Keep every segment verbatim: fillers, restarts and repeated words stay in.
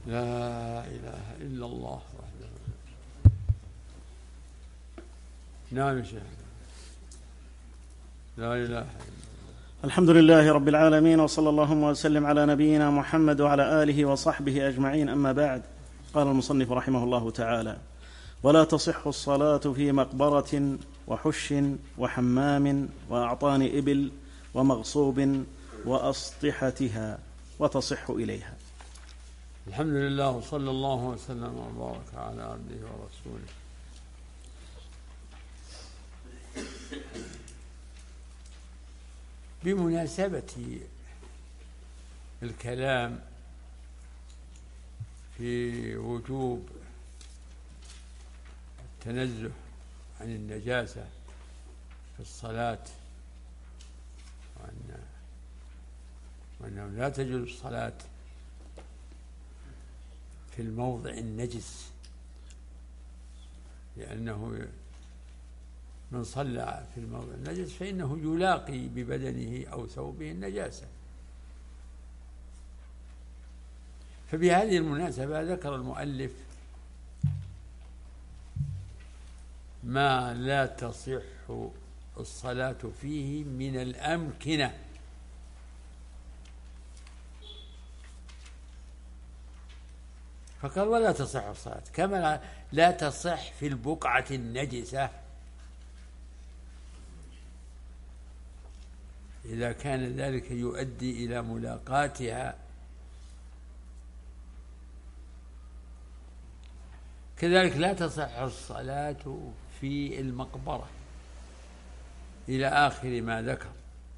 لا إله إلا الله وحده. نعم يا شيخ. لا إله إلا الله. الحمد لله رب العالمين، وصلى اللهم وسلم على نبينا محمد وعلى آله وصحبه أجمعين، أما بعد. قال المصنف رحمه الله تعالى: ولا تصح الصلاة في مقبرة وحش وحمام وأعطان إبل ومغصوب وأسطحتها، وتصح إليها. الحمد لله، وصلى الله وسلم وبارك على عبده ورسوله. بمناسبة الكلام في وجوب التنزه عن النجاسة في الصلاة، وأن وأنه لا تجوز الصلاة في الموضع النجس، لأنه من صلى في الموضع النجس فإنه يلاقي ببدنه أو ثوبه النجاسة. فبهذه المناسبة ذكر المؤلف ما لا تصح الصلاة فيه من الأمكنة، فقال ولا تصح الصلاة، كما لا تصح في البقعة النجسة إذا كان ذلك يؤدي إلى ملاقاتها. كذلك لا تصح الصلاة في المقبرة إلى آخر ما ذكر.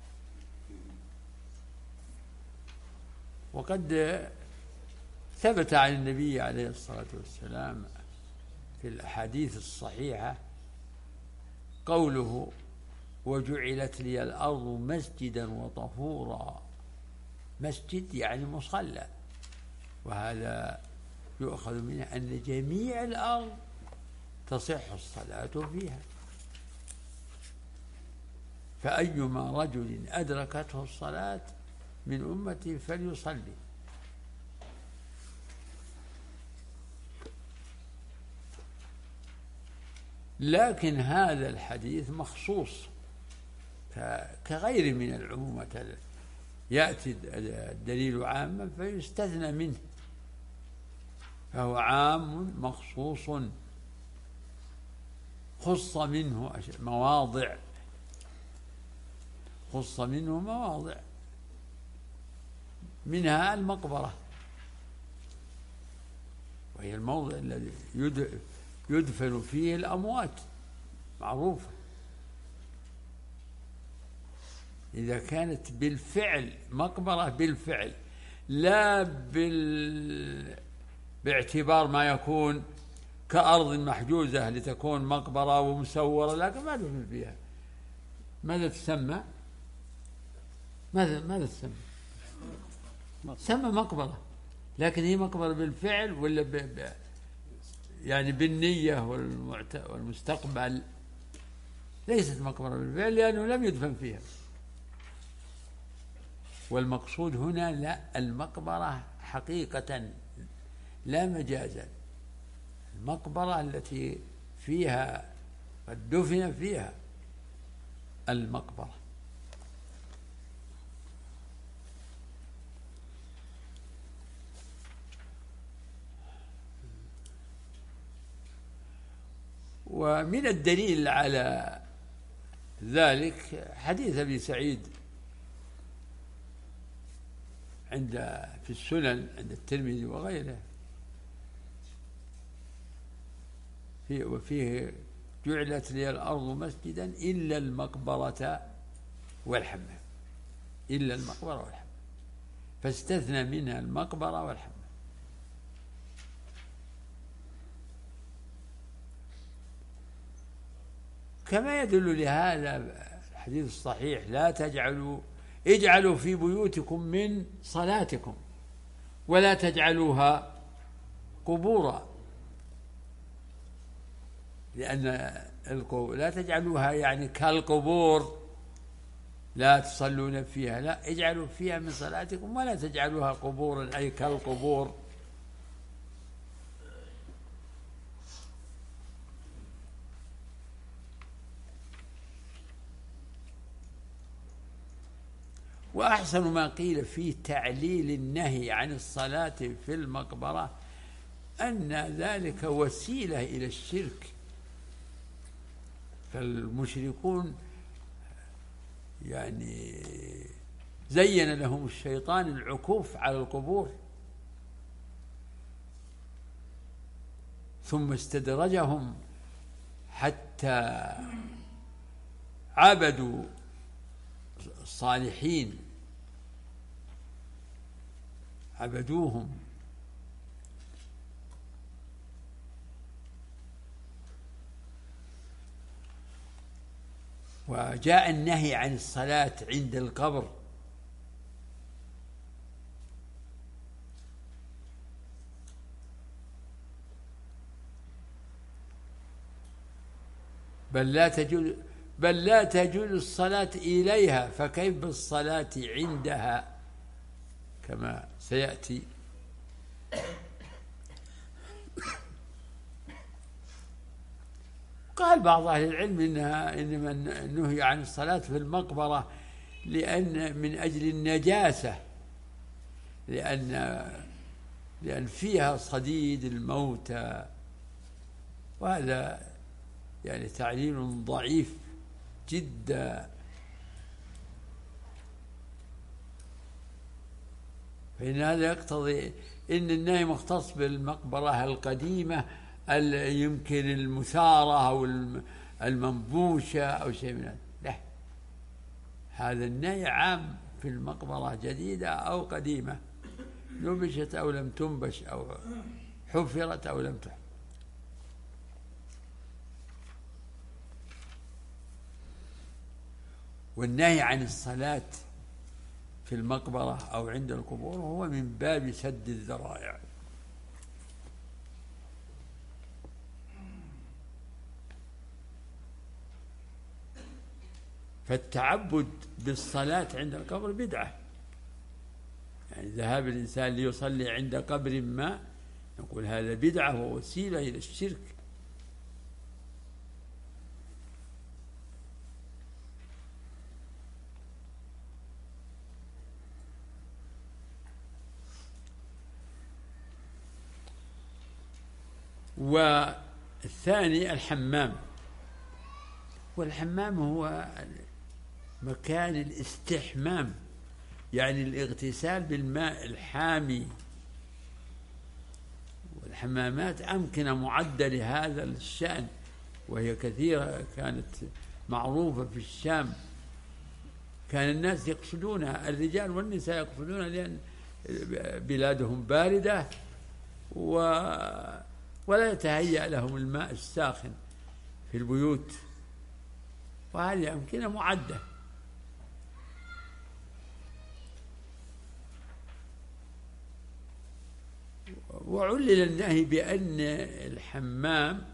وقد ثبت عن النبي عليه الصلاة والسلام في الأحاديث الصحيحة قوله: وجعلت لي الأرض مسجدا وطهورا. مسجد يعني مصلى، وهذا يؤخذ منه أن جميع الأرض تصح الصلاة فيها، فأيما رجل أدركته الصلاة من أمتي فليصلي. لكن هذا الحديث مخصوص كغير من العمومات، يأتي الدليل عاما فيستثنى منه، فهو عام مخصوص خص منه مواضع خص منه مواضع منها المقبرة، وهي الموضع الذي يدفن فيه الأموات، معروفة. إذا كانت بالفعل مقبرة بالفعل، لا بال... باعتبار ما يكون كأرض محجوزة لتكون مقبرة ومسورة، لكن ما دفن فيها. ماذا تسمى؟ ماذا ماذا تسمى؟ تسمى مقبرة، لكن هي مقبرة بالفعل ولا ب... ب... يعني بالنية والمعت... والمستقبل؟ ليست مقبرة بالفعل لأنه لم يدفن فيها. والمقصود هنا لا المقبرة حقيقة لا مجازا، المقبرة التي فيها قد دفن فيها المقبرة. ومن الدليل على ذلك حديث أبي سعيد عند في السنن عند الترمذي وغيره، فيه وفيه: جعلت لي الأرض مسجدا إلا المقبرة والحمام، إلا المقبرة والحمام، فاستثنى منها المقبرة والحمام. كما يدل لهذا الحديث الصحيح: لا تجعلوا اجعلوا في بيوتكم من صلاتكم ولا تجعلوها قبورا، لأن لا تجعلوها يعني كالقبور، لا تصلون فيها، لا، اجعلوا فيها من صلاتكم ولا تجعلوها قبورا أي كالقبور. وأحسن ما قيل في تعليل النهي عن الصلاة في المقبرة أن ذلك وسيلة إلى الشرك. فالمشركون يعني زين لهم الشيطان العكوف على القبور، ثم استدرجهم حتى عبدوا الصالحين، عبدوهم. وجاء النهي عن الصلاة عند القبر بل لا تجوز بل لا تجوز الصلاة إليها، فكيف بالصلاة عندها كما سيأتي. قال بعض أهل العلم إنها إنما النهي عن الصلاة في المقبرة لأن من أجل النجاسة، لأن لأن فيها صديد الموتى، وهذا يعني تعليل ضعيف جدا. فإن هذا يقتضي إن النهي مختص بالمقبرة القديمة يمكن المثارة أو المنبوشة أو شيء من هذا. لا، هذا النهي عام في المقبرة جديدة أو قديمة، نبشت أو لم تنبش، أو حفرت أو لم تحفر. والنهي عن الصلاة في المقبرة أو عند القبور هو من باب سد الذرائع. فالتعبد بالصلاة عند القبر بدعة، يعني ذهاب الإنسان ليصلي عند قبر ما نقول هذا بدعة ووسيلة إلى الشرك. والثاني الحمام، والحمام هو مكان الاستحمام، يعني الاغتسال بالماء الحامي. والحمامات أمكنة معدة لهذا الشأن، وهي كثيرة، كانت معروفة في الشام. كان الناس يقصدونها، الرجال والنساء يقصدونها، لأن بلادهم باردة و ولا يتهيأ لهم الماء الساخن في البيوت، وهذه أمكنة معدة. وعلل النهي بأن الحمام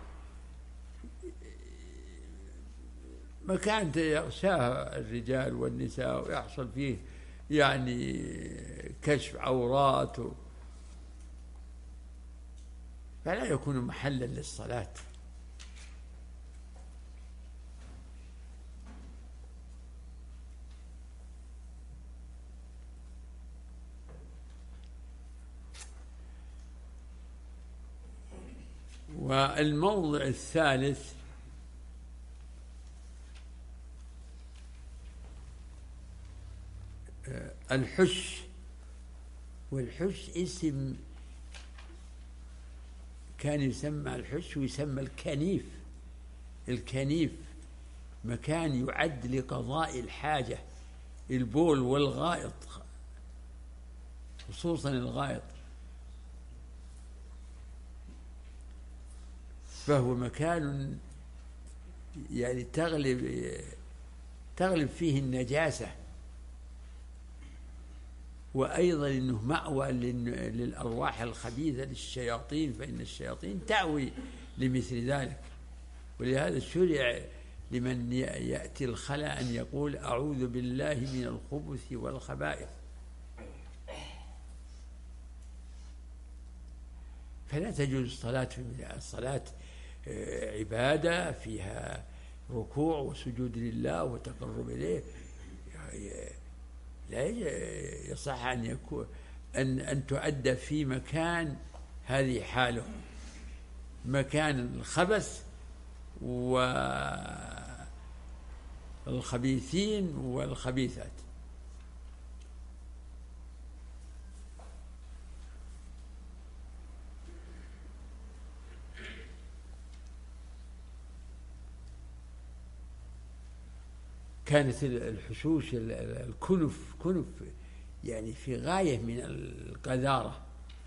مكان يغشاه الرجال والنساء ويحصل فيه يعني كشف عورات، فلا يكون محلا للصلاة. والموضع الثالث الحش. والحش اسم كان يسمى الحش ويسمى الكنيف. الكنيف مكان يعد لقضاء الحاجة، البول والغائط، خصوصا الغائط، فهو مكان يعني تغلب تغلب فيه النجاسة، وأيضا أنه مأوى للأرواح الخبيثة للشياطين، فإن الشياطين تأوي لمثل ذلك. ولهذا شرع لمن يأتي الخلاء أن يقول أعوذ بالله من الخبث والخبائث. فلا تجوز الصلاة في الصلاة عبادة فيها ركوع وسجود لله وتقرب إليه، لا يصح أن يكون أن أن تؤدى في مكان هذه حاله، مكان الخبث والخبيثين والخبيثات. كانت الحشوش الكنف كنف يعني في غاية من القذارة.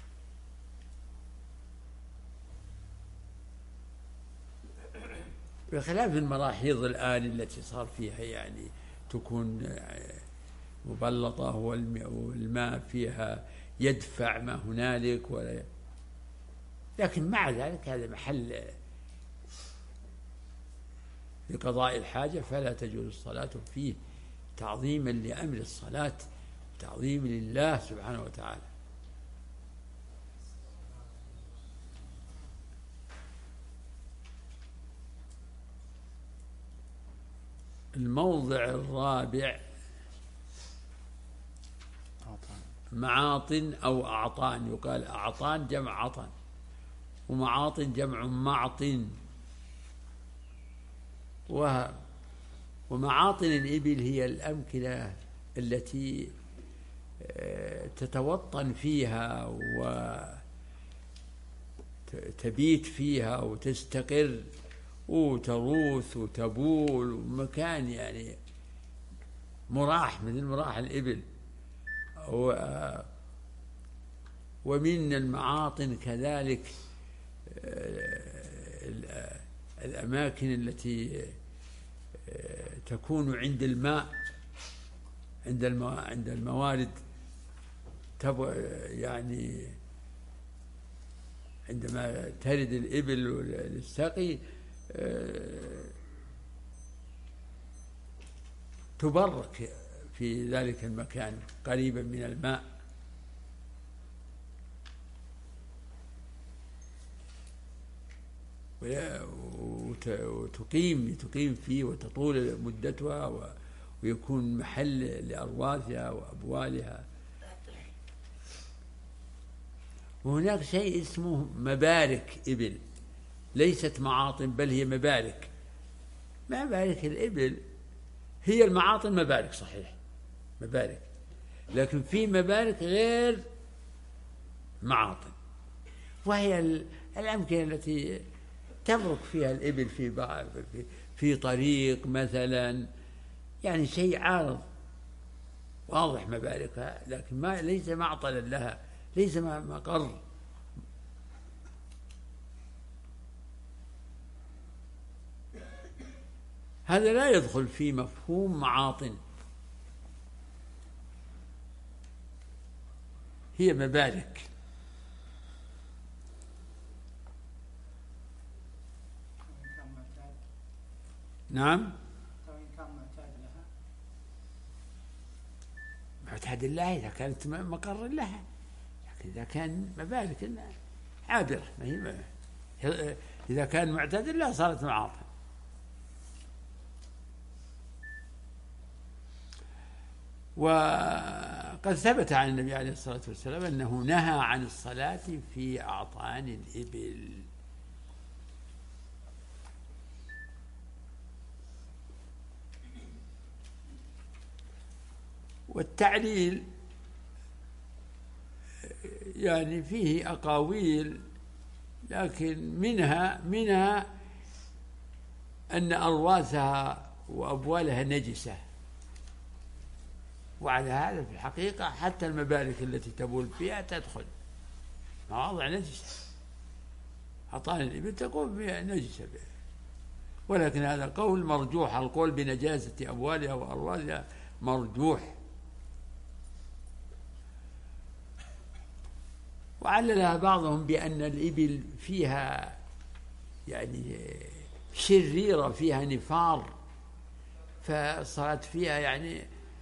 بخلاف المراحيض الآن التي صار فيها يعني تكون مبلطة والماء فيها يدفع ما هنالك، ولا لكن مع ذلك هذا محل لقضاء الحاجة فلا تجوز الصلاة فيه تعظيما لأمر الصلاة، تعظيم لله سبحانه وتعالى. الموضع الرابع معاطن أو أعطان، يقال أعطان جمع عطن، ومعاطن جمع معطن. ومعاطن الإبل هي الأمكنة التي تتوطن فيها وتبيت فيها وتستقر وتروث وتبول، ومكان يعني مراح مثل مراح الإبل. ومن المعاطن كذلك الأماكن التي تكون عند الماء، عند عند الموارد، يعني عندما ترد الإبل للسقي تبرك في ذلك المكان قريبا من الماء. وتقيم تقيم فيه وتطول مدتها ويكون محل لأرواثها وأبوالها. وهناك شيء اسمه مبارك إبل، ليست معاطن بل هي مبارك. مبارك الإبل هي المعاطن مبارك صحيح، مبارك، لكن في مبارك غير معاطن، وهي الأمكنة التي تبرك فيها الإبل في في في طريق مثلا، يعني شيء عارض واضح مباركها، لكن ما ليس معطلا لها، ليس مقر. هذا لا يدخل في مفهوم معاطن، هي مبارك. نعم، معتاد الله إذا كانت مقر لها، لكن إذا كان مبارك عابرة، إذا كان معتاد الله صارت معاطن. وقد ثبت عن النبي عليه الصلاة والسلام أنه نهى عن الصلاة في أعطان الإبل. والتعليل يعني فيه أقاويل، لكن منها منها أن أرواثها وأبوالها نجسة، وعلى هذا في الحقيقة حتى المبارك التي تبول فيها تدخل مواضع نجسة، أعطان الإبل تكون فيها نجسة بها. ولكن هذا قول مرجوح، القول بنجاسة أبوالها وأرواثها مرجوح. وعللها بعضهم بأن الإبل فيها يعني شريرة، فيها نفار، فالصلاة فيها يعني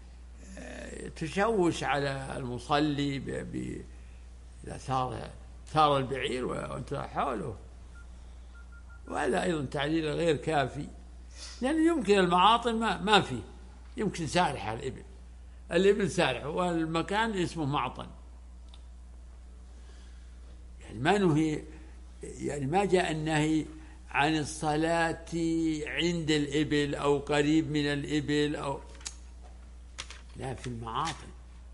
تشوش على المصلي ب... ب... إذا ثار ثار البعير وأنت حوله. وهذا أيضا تعليل غير كافي، لأنه يمكن المعاطن ما, ما فيه، يمكن سارحة الإبل، الإبل سارح، والمكان اسمه معطن. يعني ما نهي، يعني ما جاء النهي عن الصلاة عند الإبل أو قريب من الإبل أو لا، في المعاطن.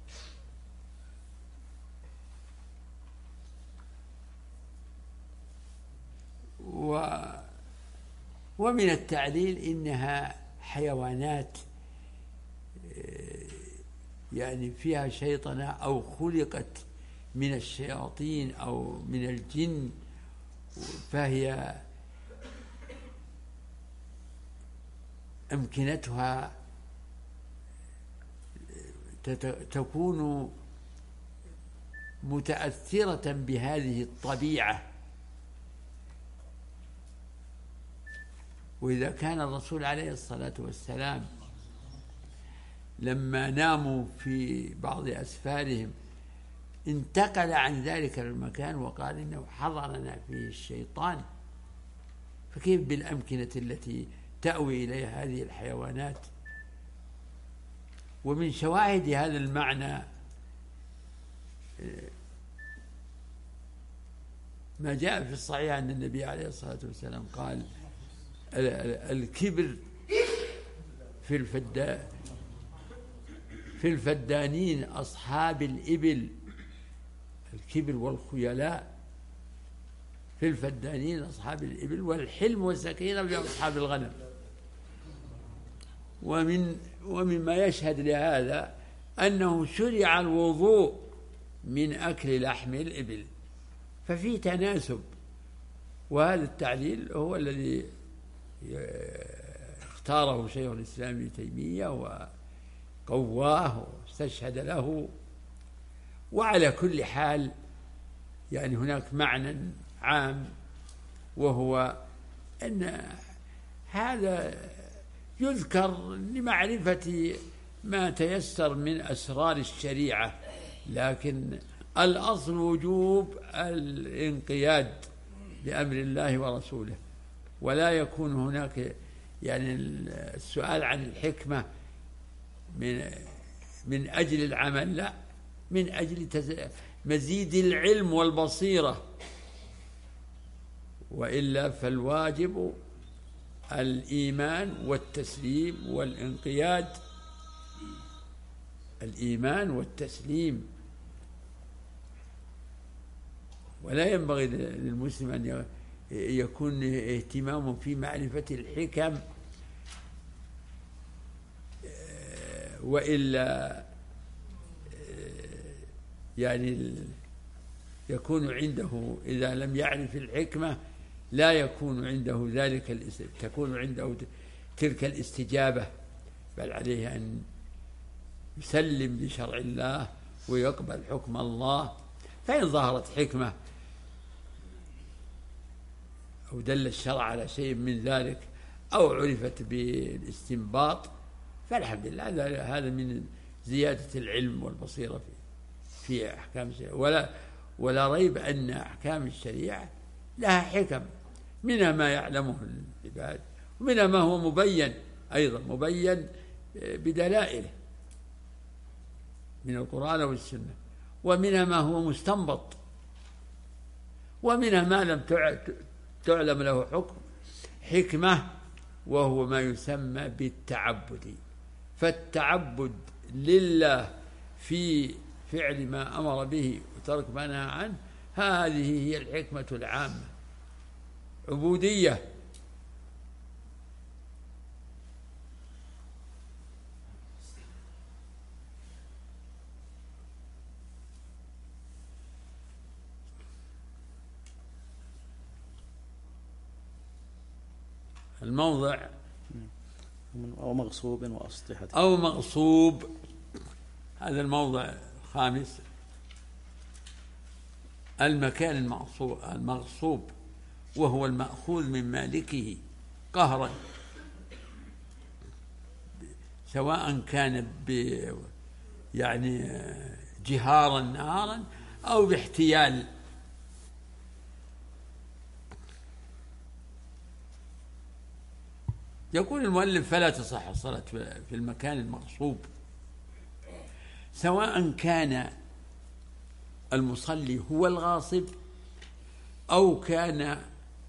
و ومن التعليل إنها حيوانات يعني فيها شيطنة أو خلقت من الشياطين أو من الجن، فهي أمكنتها تكون متأثرة بهذه الطبيعة. وإذا كان الرسول عليه الصلاة والسلام لما ناموا في بعض أسفارهم انتقل عن ذلك المكان وقال إنه حضرنا فيه الشيطان، فكيف بالأمكنة التي تأوي إليها هذه الحيوانات؟ ومن شواهد هذا المعنى ما جاء في الصحيح أن النبي عليه الصلاة والسلام قال: الكبر في الفدا في الفدانين أصحاب الإبل، الكبر والخيلاء في الفدانين أصحاب الإبل، والحلم والسكينة في أصحاب الغنم. ومن ومما يشهد لهذا أنه شرع الوضوء من أكل لحم الإبل، ففي تناسب. وهذا التعليل هو الذي اختاره شيخ الإسلام ابن تيمية وقواه واستشهد له. وعلى كل حال يعني هناك معنى عام، وهو أن هذا يذكر لمعرفة ما تيسر من أسرار الشريعة، لكن الأصل وجوب الانقياد لأمر الله ورسوله، ولا يكون هناك يعني السؤال عن الحكمة من من أجل العمل، لا، من أجل مزيد العلم والبصيرة. وإلا فالواجب الإيمان والتسليم والانقياد، الإيمان والتسليم. ولا ينبغي للمسلم أن يكون اهتمامه في معرفة الحكم، وإلا يعني يكون عنده، إذا لم يعرف الحكمة لا يكون عنده ذلك، تكون عنده تلك الاستجابة، بل عليه أن يسلم لشرع الله ويقبل حكم الله. فإن ظهرت حكمة أو دل الشرع على شيء من ذلك أو عرفت بالاستنباط فالحمد لله، هذا من زيادة العلم والبصيرة في في أحكام الشريعة. ولا ولا ريب أن أحكام الشريعة لها حكم، منها ما يعلمه العباد، ومنها ما هو مبين أيضا، مبين بدلائله من القرآن والسنة، ومنها ما هو مستنبط، ومنها ما لم تعلم له حكم حكمة، وهو ما يسمى بالتعبد. فالتعبد لله في فعل ما أمر به وترك ما نهى عنه، هذه هي الحكمة العامة، عبودية. الموضع أو مغصوب وأسطحة أو مغصوب، هذا الموضع الخامس. المكان المغصوب, المغصوب وهو المأخوذ من مالكه قهرا، سواء كان ب يعني جهارا نهارا أو باحتيال. يقول المؤلف: فلا تصح الصلاة في المكان المغصوب، سواء كان المصلي هو الغاصب أو كان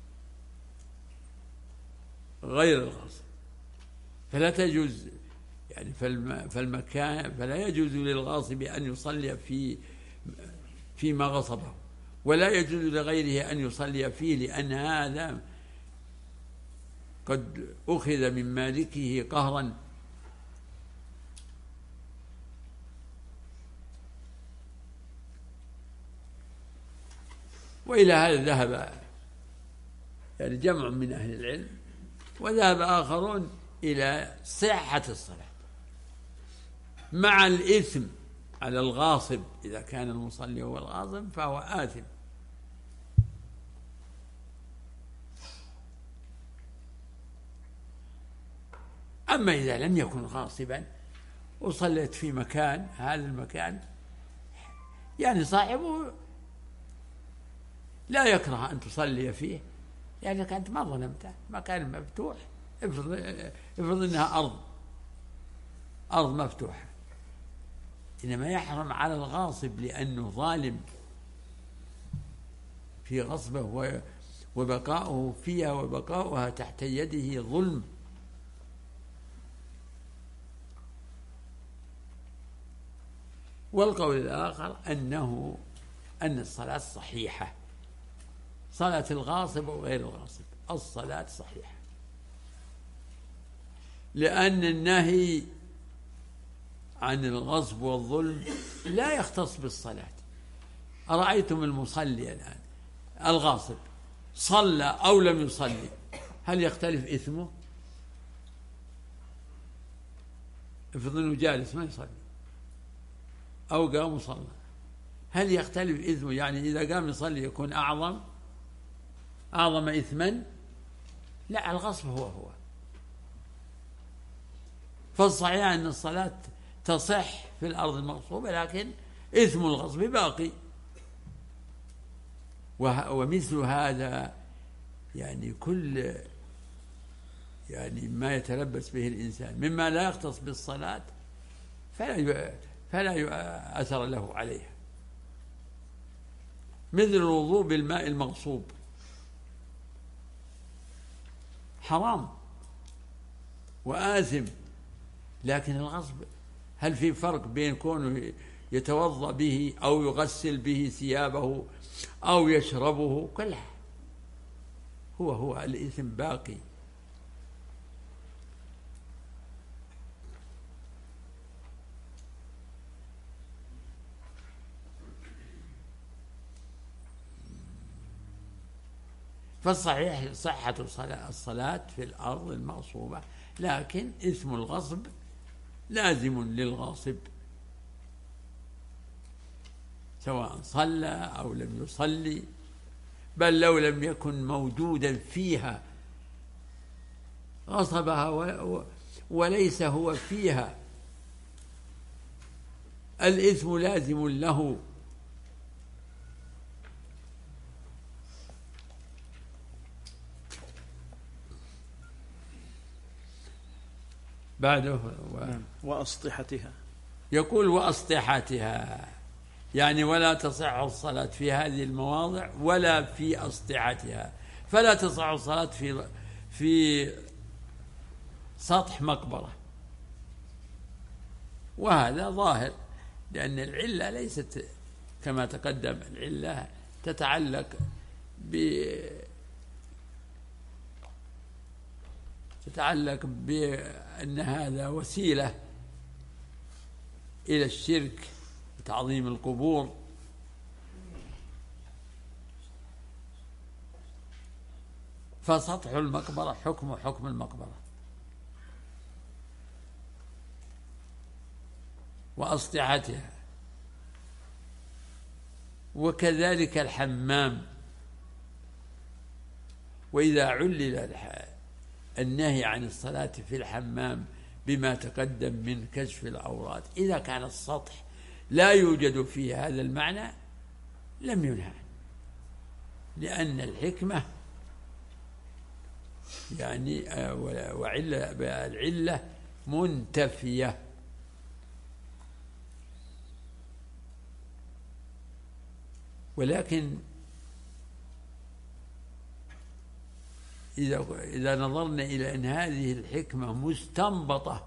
غير الغاصب، فلا تجوز يعني فالمكان فلا يجوز للغاصب أن يصلي في فيما غصبه، ولا يجوز لغيره أن يصلي فيه، لأن هذا قد أخذ من مالكه قهرا. وإلى هذا ذهب يعني جمع من أهل العلم، وذهب آخرون إلى صحة الصلاة مع الإثم على الغاصب. إذا كان المصلي هو الغاصب فهو آثم. أما إذا لم يكن غاصبا وصليت في مكان، هذا المكان يعني صاحبه لا يكره أن تصلي فيه لأنك أنت ما ظلمته، مكان مفتوح. افرض افرض إنها أرض أرض مفتوحة، إنما يحرم على الغاصب لأنه ظالم في غصبه وبقاؤه فيها وبقاؤها تحت يده ظلم. والقول الآخر أنه أن الصلاة صحيحة، صلاة الغاصب وغير الغاصب الصلاة صحيحة، لأن النهي عن الغصب والظلم لا يختص بالصلاة. أرأيتم المصلي الآن الغاصب صلى أو لم يصلي، هل يختلف إثمه؟ افرض أنه جالس ما يصلي أو قام وصلى، هل يختلف إثمه؟ يعني إذا قام يصلي يكون أعظم أعظم إثما؟ لا، الغصب هو هو. فالصحيح أن الصلاة تصح في الأرض المغصوبة، لكن إثم الغصب باقي. ومثل هذا يعني كل يعني ما يتلبس به الإنسان مما لا يختص بالصلاة فلا فلا أثر له عليها، مثل الوضوء بالماء المغصوب حرام وآثم، لكن الغصب هل في فرق بين كونه يتوضأ به أو يغسل به ثيابه أو يشربه؟ كلها هو هو الإثم باقي. فالصحيح صحة الصلاة في الأرض المغصوبة، لكن إثم الغصب لازم للغاصب سواء صلى أو لم يصلي، بل لو لم يكن موجودا فيها غصبها وليس هو فيها الإثم لازم له. بعده و... وأسطحتها، يقول وأسطحتها، يعني ولا تصح الصلاة في هذه المواضع ولا في أسطحتها. فلا تصح الصلاة في في سطح مقبرة، وهذا ظاهر، لأن العلة ليست كما تقدم، العلة تتعلق ب تتعلق بأن هذا وسيلة إلى الشرك وتعظيم القبور. فسطح المقبرة حكم حكم المقبرة، وأسطحتها، وكذلك الحمام. وإذا علل النهي عن الصلاة في الحمام بما تقدم من كشف العورات، إذا كان السطح لا يوجد فيه هذا المعنى لم ينهى، لأن الحكمة يعني وعلة العلة منتفية. ولكن إذا إذا نظرنا إلى أن هذه الحكمة مستنبطة،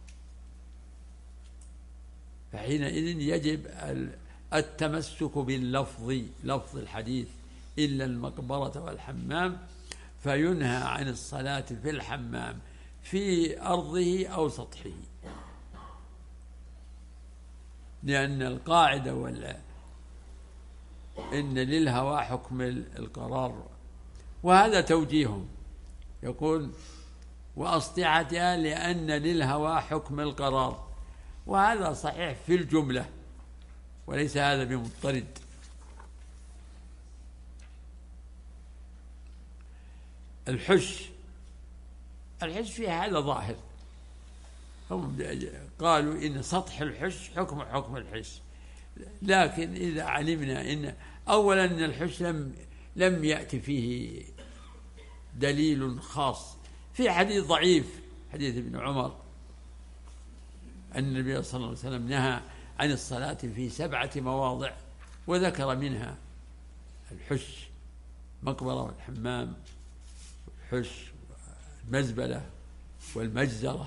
فحينئذ يجب التمسك باللفظ، لفظ الحديث: إلا المقبرة والحمام، فينهى عن الصلاة في الحمام في أرضه أو سطحه، لأن القاعدة ولا إن للهوى حكم القرار، وهذا توجيههم. يقول: وأسطحتها لأن للهوى حكم القرار، وهذا صحيح في الجملة، وليس هذا بمضطرد. الحش الحش فيها هذا ظاهر، هم قالوا إن سطح الحش حكم حكم الحش، لكن إذا علمنا إن أولا أن الحش لم لم يأتي فيه دليل خاص، في حديث ضعيف، حديث ابن عمر أن النبي صلى الله عليه وسلم نهى عن الصلاة في سبعة مواضع، وذكر منها الحش، مقبرة والحمام والحش والمزبلة والمجزرة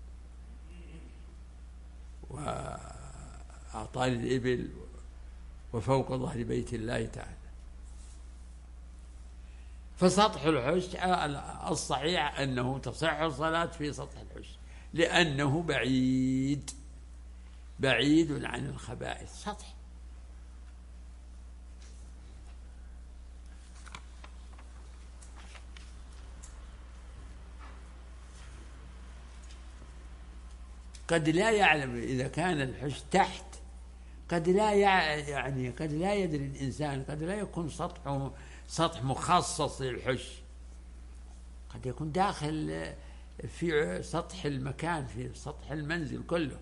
وأعطان الإبل وفوق ظهر بيت الله تعالى. فسطح الحش الصحيح أنه تصح الصلاة في سطح الحش، لأنه بعيد بعيد عن الخبائث، سطح. قد لا يعلم إذا كان الحش تحت، قد لا يعني قد لا يدري الإنسان، قد لا يكون سطحه سطح مخصص للحش، قد يكون داخل في سطح المكان، في سطح المنزل كله،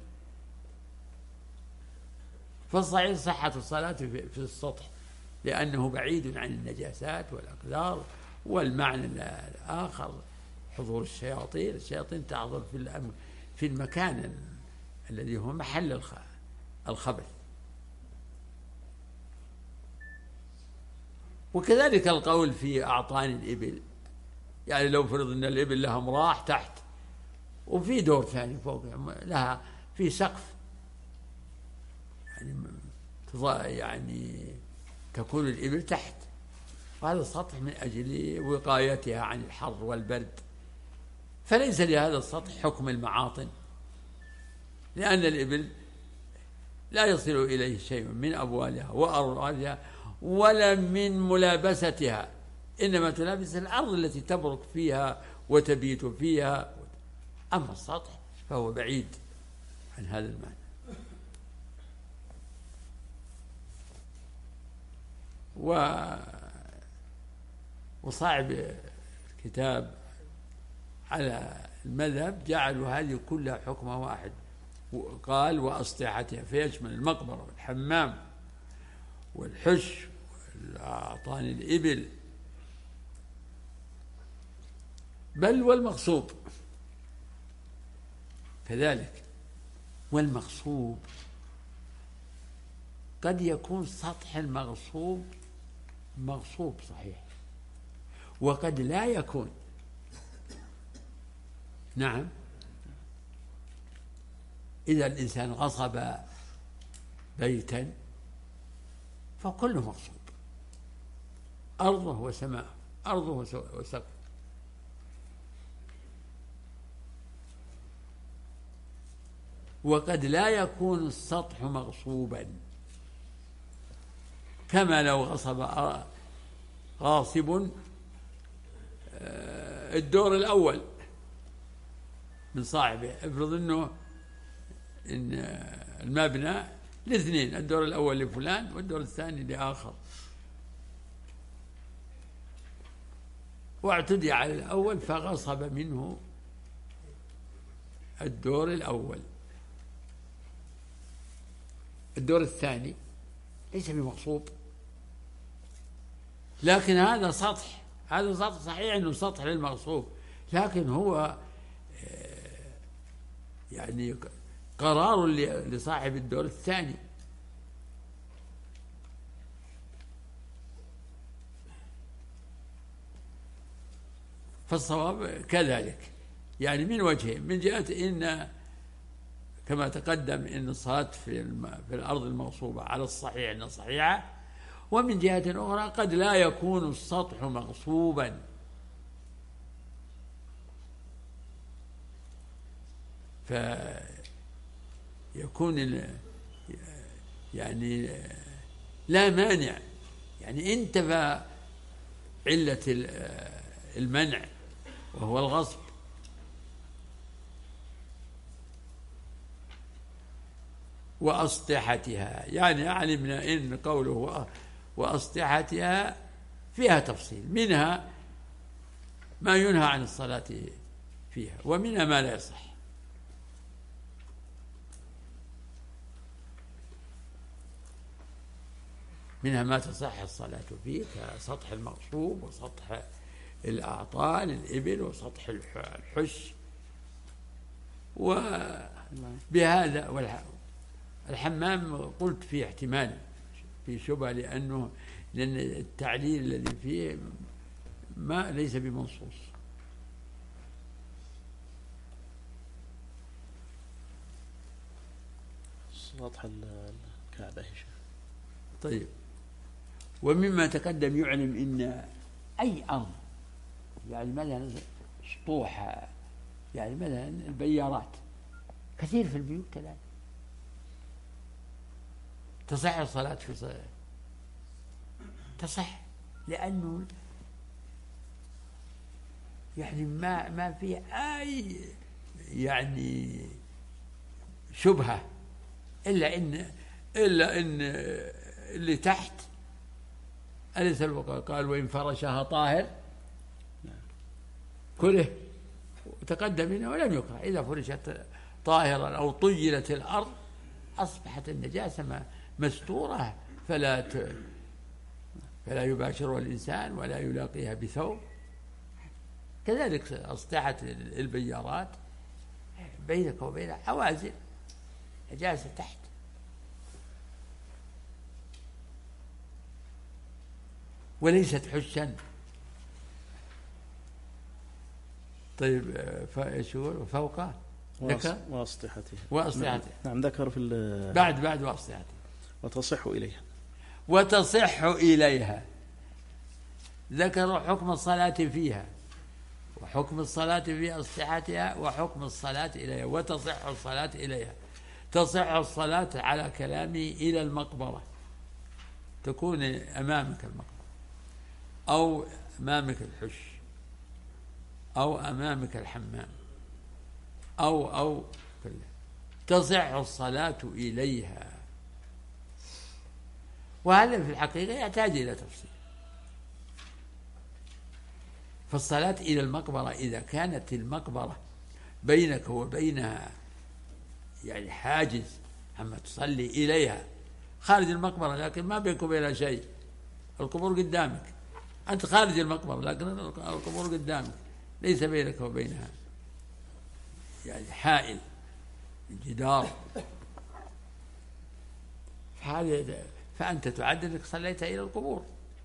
فالصحيح صحة الصلاة في السطح، لأنه بعيد عن النجاسات والأقدار. والمعنى الآخر حضور الشياطين، الشياطين تحضر في في المكان الذي هو محل الخبث. وكذلك القول في أعطان الإبل، يعني لو فرض أن الإبل لها مراح تحت وفي دور ثاني فوق لها في سقف، يعني يعني تكون الإبل تحت، وهذا السطح من أجل وقايتها عن الحر والبرد، فليس لهذا السطح حكم المعاطن، لأن الإبل لا يصل إليه شيء من أبوالها وأرواحها ولا من ملابستها، إنما تلابس الأرض التي تبرك فيها وتبيت فيها. أما السطح فهو بعيد عن هذا المعنى. و وصاحب الكتاب على المذهب جعلوا هذه كلها حكم واحد، وقال وأسطحتها، فيشمل المقبرة والحمام والحش والأعطان الإبل، بل والمغصوب كذلك. والمغصوب قد يكون سطح المغصوب مغصوب صحيح، وقد لا يكون. نعم، إذا الإنسان غصب بيتا فكله مغصوب، أرضه وسماءه، أرضه وسقفه. وقد لا يكون السطح مغصوبا، كما لو غصب غاصب الدور الأول من صاحبه. افرض انه ان المبنى لاثنين، الدور الأول لفلان والدور الثاني لآخر، واعتدي على الأول فغصب منه الدور الأول، الدور الثاني ليس بمغصوب، لكن هذا سطح، هذا سطح صحيح أنه سطح للمغصوب، لكن هو يعني قرار لصاحب الدور الثاني. فالصواب كذلك، يعني من وجهين: من جهة إن كما تقدم إن الصلاة في في الأرض المغصوبة على الصحيح أنها صحيحة، ومن جهة أخرى قد لا يكون السطح مغصوبا، فيكون يعني لا مانع، يعني انتفى علة المنع وهو الغصب. وأسطحتها، يعني علمنا إن قوله وأسطحتها فيها تفصيل، منها ما ينهى عن الصلاة فيها، ومنها ما لا يصح. منها ما تصح الصلاة فيه كسطح المغصوب وسطح الأعطان الإبل وسطح الحش، وبهذا الحمام قلت فيه احتمال في شبهة، لأنه لأن التعليل الذي فيه ما ليس بمنصوص. سطح الكعبة. طيب، ومما تقدم يعلم إن أي أرض، يعني مثلا سطوح، يعني مثلا البيارات كثير في البيوت الآن تصح الصلاة في صلاة، تصح، لأنه يعني ما ما في أي يعني شبهة، إلا إن إلا إن اللي تحت أليس الوقع قال وإن فرشها طاهر كله، وتقدم هنا ولم يكره. إذا فرشت طاهرا أو طيلت الأرض أصبحت النجاسة مستورة، فلا ت... فلا يباشرها الإنسان ولا يلاقيها بثوب. كذلك أسطحة البيارات بينك وبينها عوازل، نجاسة تحت. وليست حشا. طيب، فايش يقول فوقه ذكر واسطحته واسطحته نعم ذكر في بعد بعد واسطحته وتصح إليها وتصح إليها. ذكر حكم الصلاة فيها وحكم الصلاة في أسطحتها وحكم الصلاة إليها. وتصح الصلاة إليها، تصح الصلاة على كلامي إلى المقبرة، تكون أمامك المقبرة أو أمامك الحش أو أمامك الحمام أو أو تصح الصلاة إليها. وهذا في الحقيقة يحتاج إلى تفصيل. فالصلاة إلى المقبرة إذا كانت المقبرة بينك وبينها يعني حاجز أما تصلي إليها خارج المقبرة، لكن ما بينك وبينها شيء، القبور قدامك، أنت خارج المقبرة لكن القبور قدامك، ليس بينك وبينها يعني حائل جدار، فأنت تعد أنك صليت إلى القبور.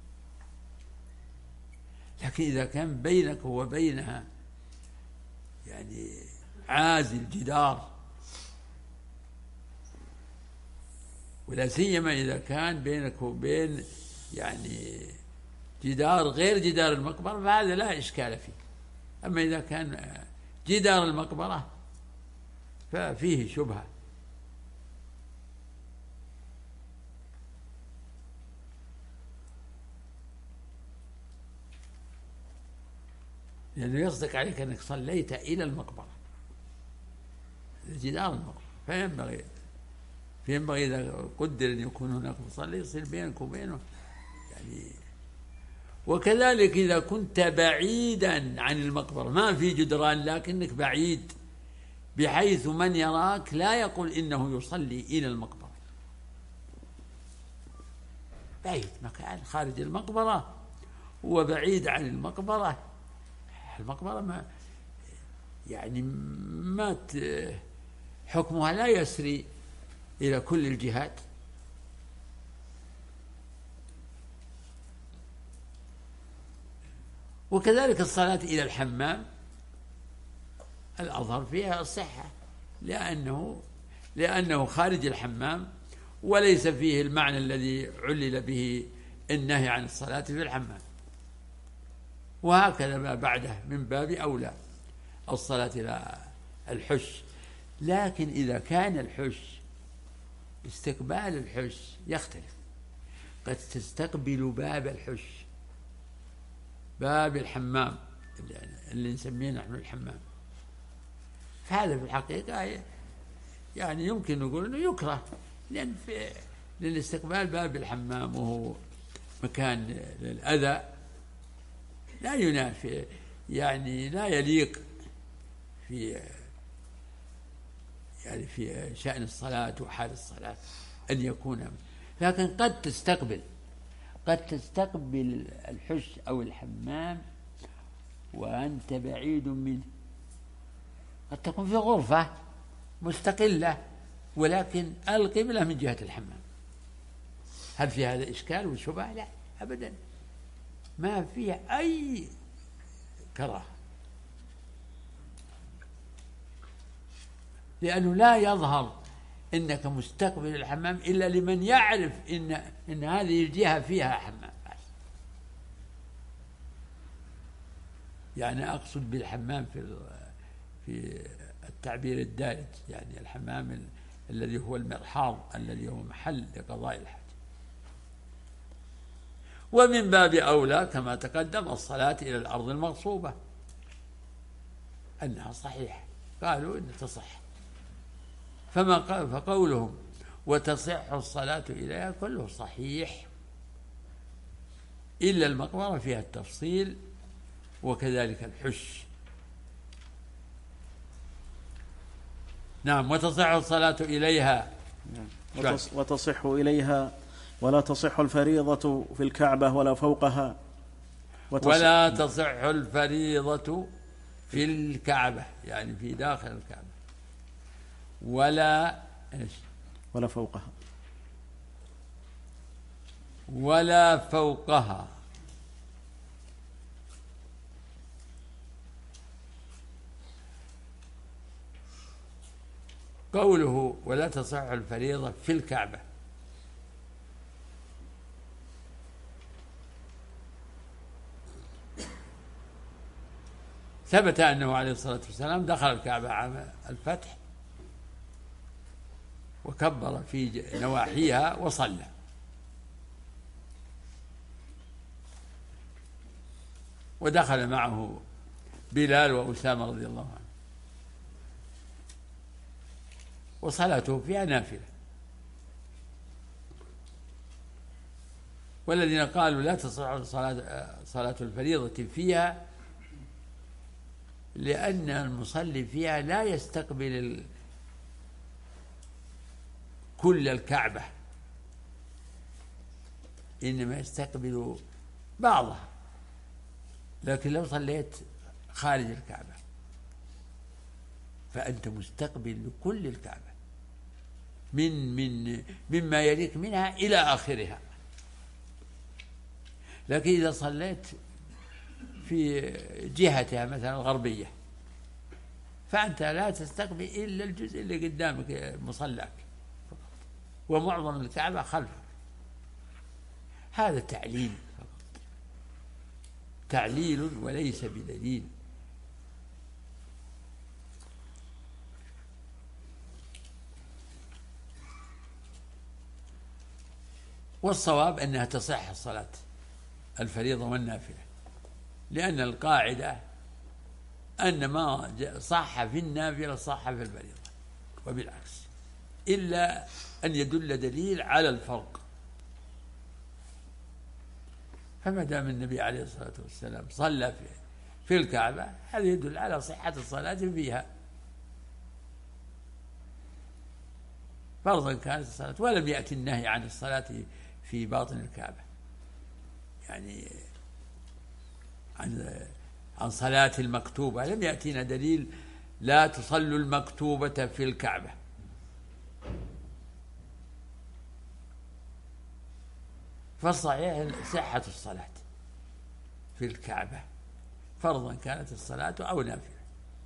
لكن إذا كان بينك وبينها يعني عازل جدار، ولا سيما إذا كان بينك وبين يعني جدار غير جدار المقبرة فهذا لا إشكال فيه. أما إذا كان جدار المقبرة ففيه شبهة. لأنه يصدق عليك أنك صليت إلى المقبرة، جدار المقبرة، فينبغي فينبغي إذا قدر أن يكون هناك مصلي يصير بينك وبينه يعني. وكذلك إذا كنت بعيدا عن المقبرة، ما في جدران لكنك بعيد بحيث من يراك لا يقول إنه يصلي إلى المقبرة، بعيد مكان خارج المقبرة وبعيد عن المقبرة. المقبرة ما يعني ما حكمها لا يسري إلى كل الجهات، وكذلك الصلاة إلى الحمام الأظهر فيها الصحة، لأنه لأنه خارج الحمام وليس فيه المعنى الذي علل به النهي عن الصلاة في الحمام. وهكذا ما بعده من باب أولى الصلاة إلى الحش. لكن إذا كان الحش استقبال الحش يختلف، قد تستقبل باب الحش، باب الحمام اللي نسميه نحن الحمام، فهذا في الحقيقة يعني يمكن نقول أنه يكره، لأن في للاستقبال باب الحمام وهو مكان للأذى لا ينافي، يعني لا يليق في يعني في شأن الصلاة وحال الصلاة أن يكون. لكن قد تستقبل قد تستقبل الحش أو الحمام وأنت بعيد منه، قد تكون في غرفة مستقلة ولكن القبلة من جهة الحمام. هل في هذا إشكال وشبهة؟ لا أبدا، ما فيه أي كراهة، لأنه لا يظهر إنك مستقبل الحمام إلا لمن يعرف إن إن هذه الجهة فيها حمام. يعني أقصد بالحمام في في التعبير الدارج، يعني الحمام الذي هو المرحاض الذي هو محل لقضاء الحاجة. ومن باب أولى كما تقدم الصلاة إلى الأرض المغصوبة أنها صحيحة، قالوا إن تصح، فما قال فقولهم وتصح الصلاة إليها كله صحيح إلا المقبرة فيها التفصيل، وكذلك الحش. نعم. وتصح الصلاة إليها وتصح إليها ولا تصح الفريضة في الكعبة ولا فوقها. ولا تصح الفريضة في الكعبة يعني في داخل الكعبة، ولا إيش ولا فوقها ولا فوقها. قوله ولا تصح الفريضة في الكعبة، ثبت أنه عليه الصلاة والسلام دخل الكعبة عام الفتح وكبر في نواحيها وصلى، ودخل معه بلال وأسامة رضي الله عنه، وصلاته فيها نافلة. والذين قالوا لا تصح صلاة صلاة الفريضة فيها لأن المصلي فيها لا يستقبل كل الكعبة، إنما يستقبل بعضها. لكن لو صليت خارج الكعبة فأنت مستقبل لكل الكعبة من من مما يليك منها إلى آخرها. لكن إذا صليت في جهتها مثلا الغربية فأنت لا تستقبل إلا الجزء اللي قدامك مصلاك، ومعظم الكعبة خلفك. هذا تعليل فقط، تعليل وليس بدليل. والصواب أنها تصح الصلاة الفريضة والنافلة، لأن القاعدة أن ما صح في النافلة صح في الفريضة وبالعكس، إلا أن يدل دليل على الفرق. فما دام النبي عليه الصلاة والسلام صلى في, في الكعبة هذا يدل على صحة الصلاة فيها فرضا كانت الصلاة، ولم يأتي النهي عن الصلاة في باطن الكعبة، يعني عن عن صلاة المكتوبة لم يأتينا دليل لا تصلوا المكتوبة في الكعبة. فالصحيح صحة الصلاة في الكعبة فرضا كانت الصلاة أو نافلة.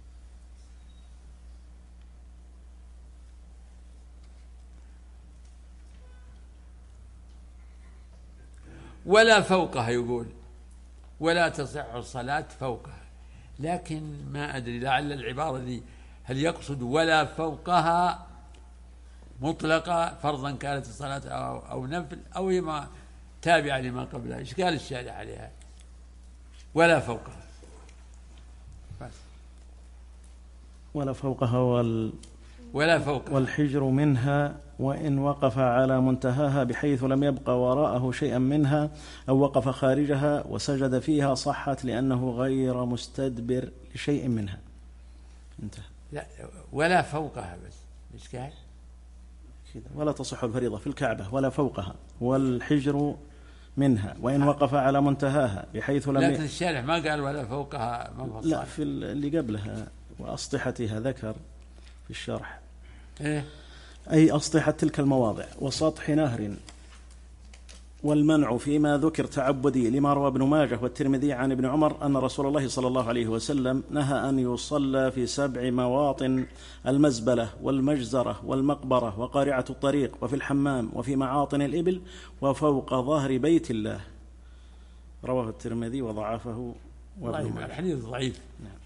ولا فوقها، يقول ولا تصح الصلاة فوقها، لكن ما أدري لعل العبارة دي هل يقصد ولا فوقها مطلقة فرضا كانت الصلاة أو, أو نفل، أو هي ما تابعة لما قبلها. إيش قال الشارع عليها؟ ولا فوقها بس. ولا فوقها وال ولا فوقها والحجر منها وإن وقف على منتهاها بحيث لم يبقى وراءه شيئا منها أو وقف خارجها وسجد فيها صحت لأنه غير مستدبر لشيء منها. انتهى. لا ولا فوقها بس. إيش قال؟ ولا تصح الفريضة في الكعبة ولا فوقها والحجر منها وإن وقف على منتهاها بحيث لم. لكن الشارع ما قال ولا فوقها، ما فصل. لا، في اللي قبلها وأسطحتها ذكر في الشرح إيه؟ أي أسطحة تلك المواضع وسطح نهر. والمنع فيما ذكر تعبدي لما روى ابن ماجه والترمذي عن ابن عمر أن رسول الله صلى الله عليه وسلم نهى أن يصلى في سبع مواطن: المزبلة والمجزرة والمقبرة وقارعة الطريق وفي الحمام وفي معاطن الإبل وفوق ظهر بيت الله. رواه الترمذي وضعفه وابن ماجه. الحديث ضعيف. نعم.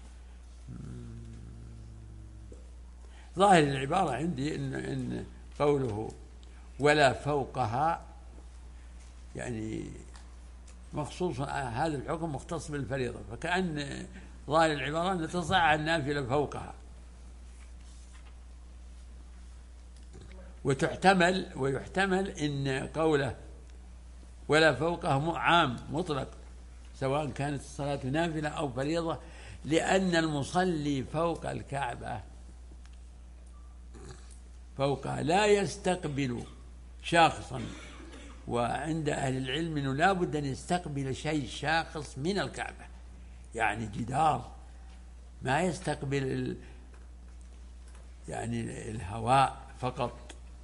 ظاهر العبارة عندي إن, إن قوله ولا فوقها يعني مخصوص، هذا الحكم مختص بالفريضة، فكأن ظاهر العبارة أن تصح النافلة فوقها. وتحتمل ويحتمل إن قوله ولا فوقها عام مطلق سواء كانت الصلاة نافلة أو فريضة، لأن المصلي فوق الكعبة فوقها لا يستقبل شخصا، وعند أهل العلم أنه لا بد أن يستقبل شيء شاخص من الكعبة، يعني جدار، ما يستقبل ال... يعني الهواء فقط.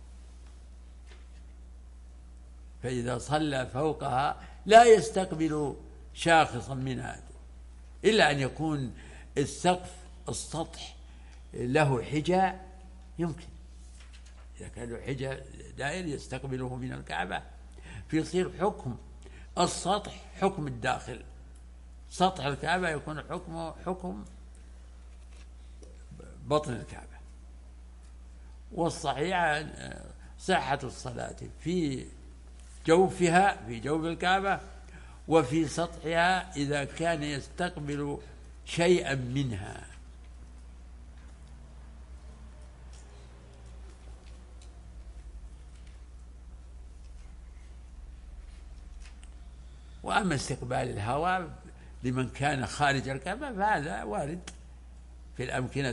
فإذا صلى فوقها لا يستقبل شاخصا منها، إلا أن يكون السقف السطح له حجة، يمكن إذا كان له حجة دائر يستقبله من الكعبة، فيصير حكم السطح حكم الداخل. سطح الكعبة يكون حكمه حكم بطن الكعبة. والصحيح صحة الصلاة في جوفها في جوف الكعبة وفي سطحها إذا كان يستقبل شيئا منها. وأما استقبال الهواء لمن كان خارج الكعبة فهذا وارد في الأمكنة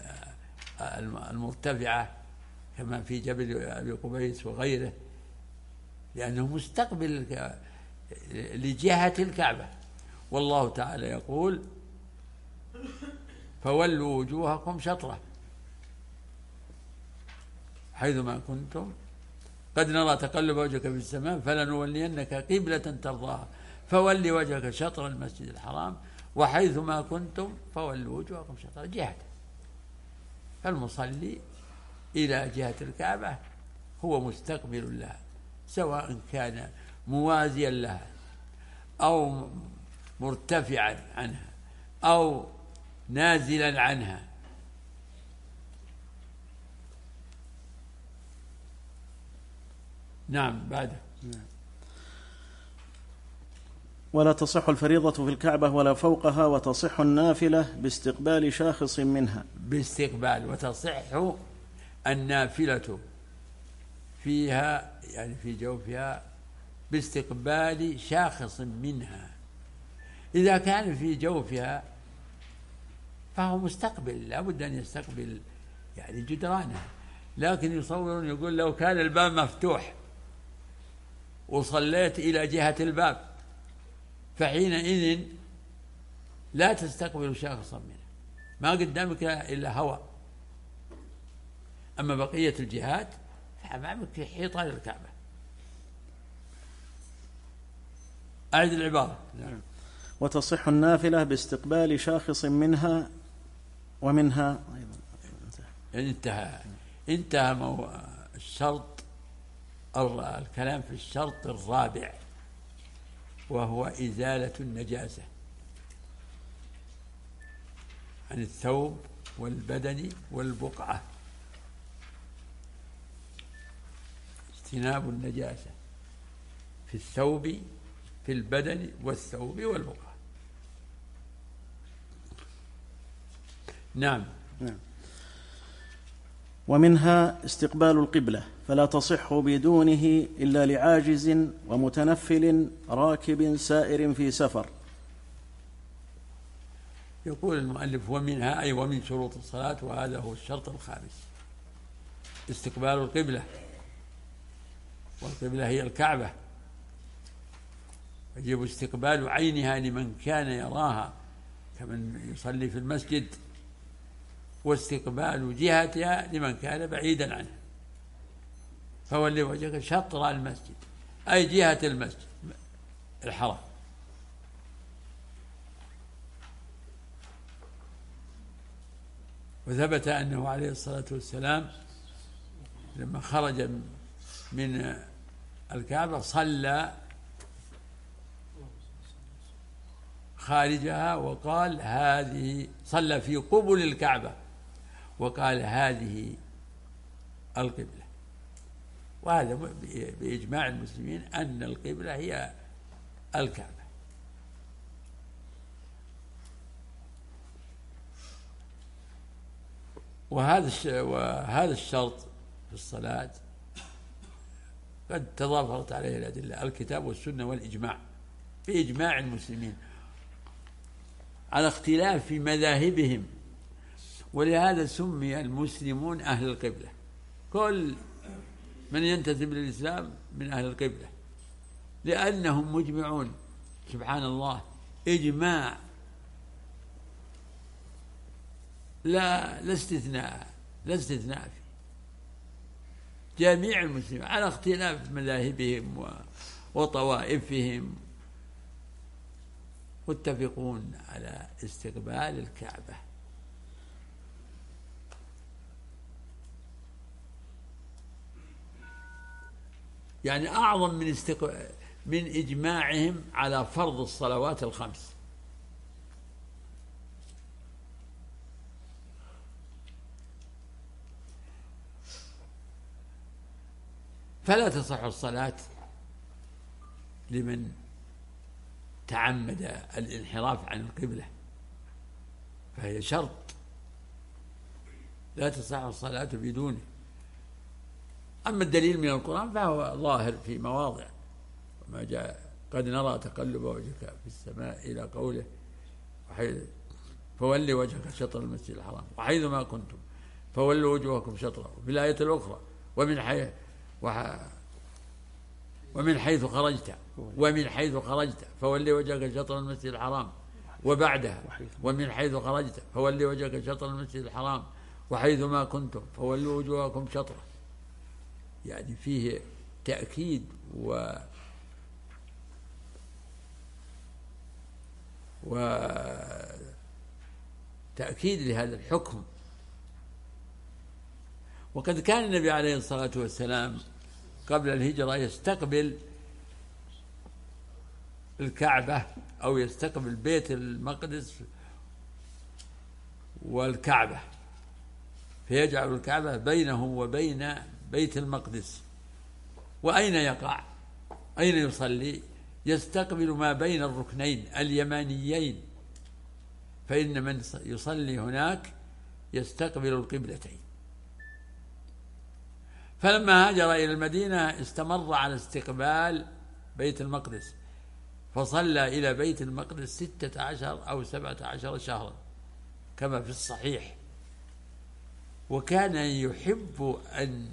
المرتفعة كما في جبل أبي قبيس وغيره، لأنه مستقبل لجهة الكعبة. والله تعالى يقول فولوا وجوهكم شطرة حيثما كنتم قد نرى تقلب وجهك في السماء فلنولينك قبلة ترضاها فولي وجهك شطر المسجد الحرام وحيثما كنتم فولوا وجوهكم شطر جهته. فالمصلي إلى جهة الكعبة هو مستقبل لها، سواء كان موازيا لها أو مرتفعا عنها أو نازلا عنها. نعم. بعده نعم. ولا تصح الفريضة في الكعبة ولا فوقها وتصح النافلة باستقبال شاخص منها. باستقبال وتصح النافلة فيها يعني في جوفها باستقبال شاخص منها. إذا كان في جوفها فهو مستقبل، لا بد أن يستقبل يعني جدرانها. لكن يصورون يقول لو كان الباب مفتوح وصليت إلى جهة الباب فحينئذ لا تستقبل شاخصا منه، ما قدامك إلا هواء. أما بقية الجهات فأمامك حيطان الكعبة. أعد العبارة. نعم. وتصح النافلة باستقبال شاخص منها ومنها أيضا. يعني انتهى انتهى مو... الشرط الكلام في الشرط الرابع، وهو إزالة النجاسة عن الثوب والبدن والبقعة، اجتناب النجاسة في الثوب في البدن والثوب والبقعة. نعم. نعم. ومنها استقبال القبلة، فلا تصح بدونه إلا لعاجز ومتنفل راكب سائر في سفر. يقول المؤلف ومنها أي ومن شروط الصلاة، وهذا هو الشرط الخامس، استقبال القبلة، والقبلة هي الكعبة، يجب استقبال عينها لمن كان يراها كمن يصلي في المسجد، واستقبال جهتها لمن كان بعيدا عنها. فولي وجهك شطر المسجد أي جهة المسجد الحرام. وثبت أنه عليه الصلاة والسلام لما خرج من الكعبة صلى خارجها وقال هذه، صلى في قبل الكعبة وقال هذه القبلة. وهذا بإجماع المسلمين أن القبلة هي الكعبة. وهذا وهذا الشرط في الصلاة قد تضافرت عليه الأدلة، الكتاب والسنة والإجماع، بإجماع المسلمين على اختلاف في مذاهبهم. ولهذا سمي المسلمون أهل القبلة، كل من ينتسب للإسلام من أهل القبلة، لأنهم مجمعون، سبحان الله، إجماع لا لا استثناء لا استثناء فيه، جميع المسلمين على اختلاف مذاهبهم وطوائفهم متفقون على استقبال الكعبة. يعني أعظم من استقبال من إجماعهم على فرض الصلوات الخمس. فلا تصح الصلاة لمن تعمد الانحراف عن القبلة، فهي شرط، لا تصح الصلاة بدونه. أما الدليل من القرآن فهو ظاهر في مواضع، وما جاء قد نرى تقلب وجهك في السماء إلى قوله فولي وجهك شطر المسجد الحرام وحيث ما كنتم فولوا وجوهكم شطره. وفي الآية الأخرى ومن حيث ومن حيث خرجت ومن حيث خرجت فولي وجهك شطر المسجد الحرام، وبعدها ومن حيث خرجت فولي وجهك شطر المسجد الحرام وحيث ما كنتم فولوا وجوهكم شطره. يعني فيه تأكيد و وتأكيد لهذا الحكم. وقد كان النبي عليه الصلاة والسلام قبل الهجرة يستقبل الكعبة أو يستقبل بيت المقدس والكعبة، فيجعل الكعبة بينه وبين بيت المقدس. وأين يقع؟ أين يصلي؟ يستقبل ما بين الركنين اليمانيين، فإن من يصلي هناك يستقبل القبلتين. فلما هاجر إلى المدينة استمر على استقبال بيت المقدس، فصلى إلى بيت المقدس ستة عشر أو سبعة عشر شهرا كما في الصحيح. وكان يحب أن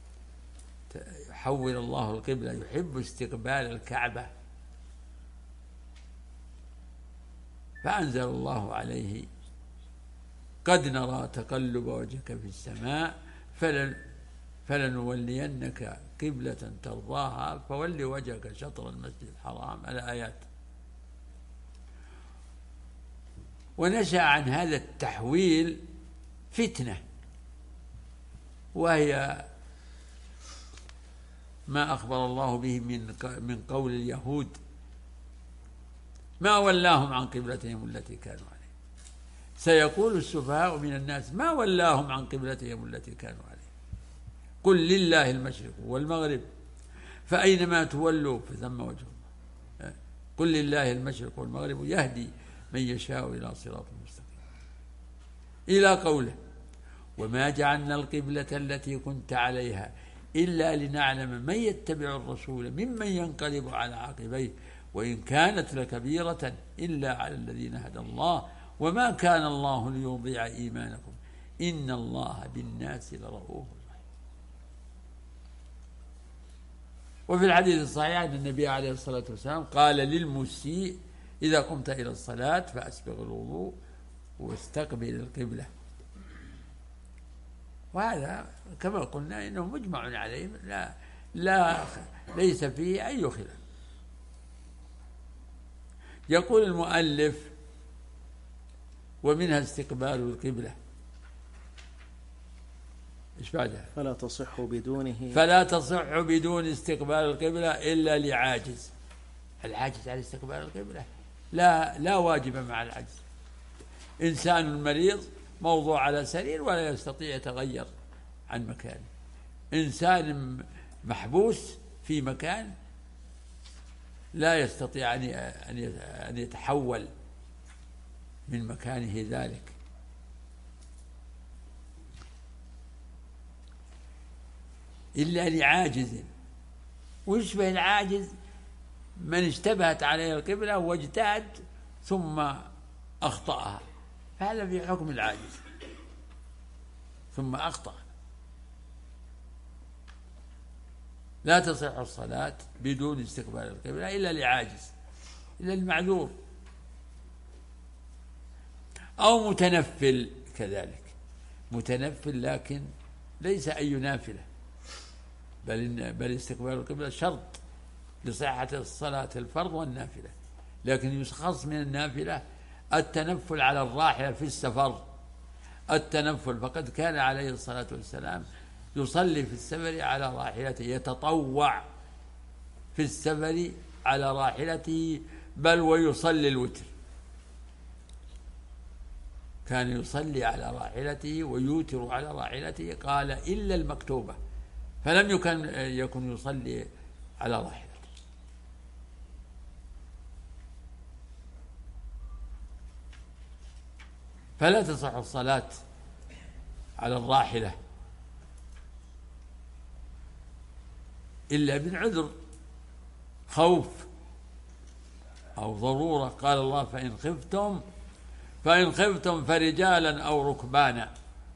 يحول الله القبلة، يحب استقبال الكعبة، فأنزل الله عليه قد نرى تقلب وجهك في السماء فلن فلنولينك قبلة ترضاها فولي وجهك شطر المسجد الحرام، الآيات. ونشأ عن هذا التحويل فتنة، وهي ما أخبر الله به من من قول اليهود: ما ولاهم عن قبلتهم التي كانوا عليها. سيقول السفهاء من الناس: ما ولاهم عن قبلتهم التي كانوا عليها. قل لله المشرق والمغرب فأينما تولوا فثم وجه الله. قل لله المشرق والمغرب يهدي من يشاء إلى صراط مستقيم، إلى قوله: وما جعلنا القبلة التي كنت عليها إلا لنعلم من يتبع الرسول ممن ينقلب على عقبيه وإن كانت لكبيرة إلا على الذين هدى الله وما كان الله ليضيع إيمانكم إن الله بالناس لرؤوف رحيم. وفي الحديث الصحيح أن النبي عليه الصلاة والسلام قال للمسيء: إذا قمت إلى الصلاة فأسبغ الوضوء واستقبل القبلة. وهذا كما قلنا إنه مجمع عليه، لا لا ليس فيه أي خلاف. يقول المؤلف: ومنها استقبال القبلة. إيش بعدها؟ فلا تصح بدونه فلا تصح بدون استقبال القبلة إلا لعاجز. العاجز على استقبال القبلة لا لا واجب مع العجز. إنسان مريض موضوع على سرير ولا يستطيع يتغير عن مكانه. إنسان محبوس في مكان لا يستطيع أن يتحول من مكانه ذلك. إلا لعاجز. ويشبه العاجز من اشتبهت عليه القبلة واجتهد ثم أخطأها، فهذا في حكم العاجز ثم أخطأ. لا تصح الصلاة بدون استقبال القبلة إلا لعاجز، إلا المعذور، أو متنفل كذلك. متنفل لكن ليس أي نافلة، بل بل استقبال القبلة شرط لصحة الصلاة الفرض والنافلة. لكن يخص من النافلة التنفل على الراحلة في السفر. التنفل فقد كان عليه الصلاة والسلام يصلي في السفر على راحلته، يتطوع في السفر على راحلته، بل ويصلي الوتر. كان يصلي على راحلته ويوتر على راحلته، قال إلا المكتوبة، فلم يكن يكن يصلي على راحلته. فلا تصح الصلاة على الراحلة إلا بالعذر، خوف أو ضرورة. قال الله: فإن خفتم فإن خفتم فرجالا أو ركبانا،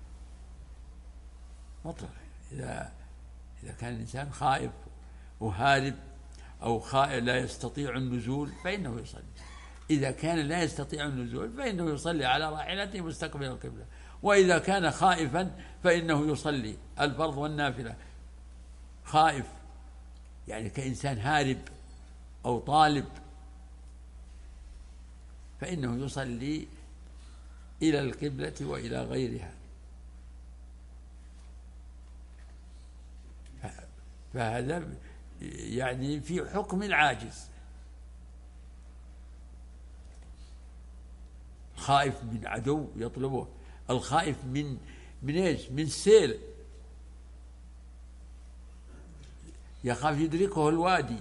مطلق. إذا إذا كان الإنسان خائف وهارب أو خائف لا يستطيع النزول فإنه يصلي. إذا كان لا يستطيع النزول فإنه يصلي على راحلته مستقبل القبلة. وإذا كان خائفا فإنه يصلي الفرض والنافلة. خائف يعني كإنسان هارب أو طالب، فإنه يصلي إلى القبلة وإلى غيرها. فهذا يعني في حكم العاجز. خائف من عدو يطلبه، الخائف من من ايش؟ من سيل، يخاف يدركه الوادي،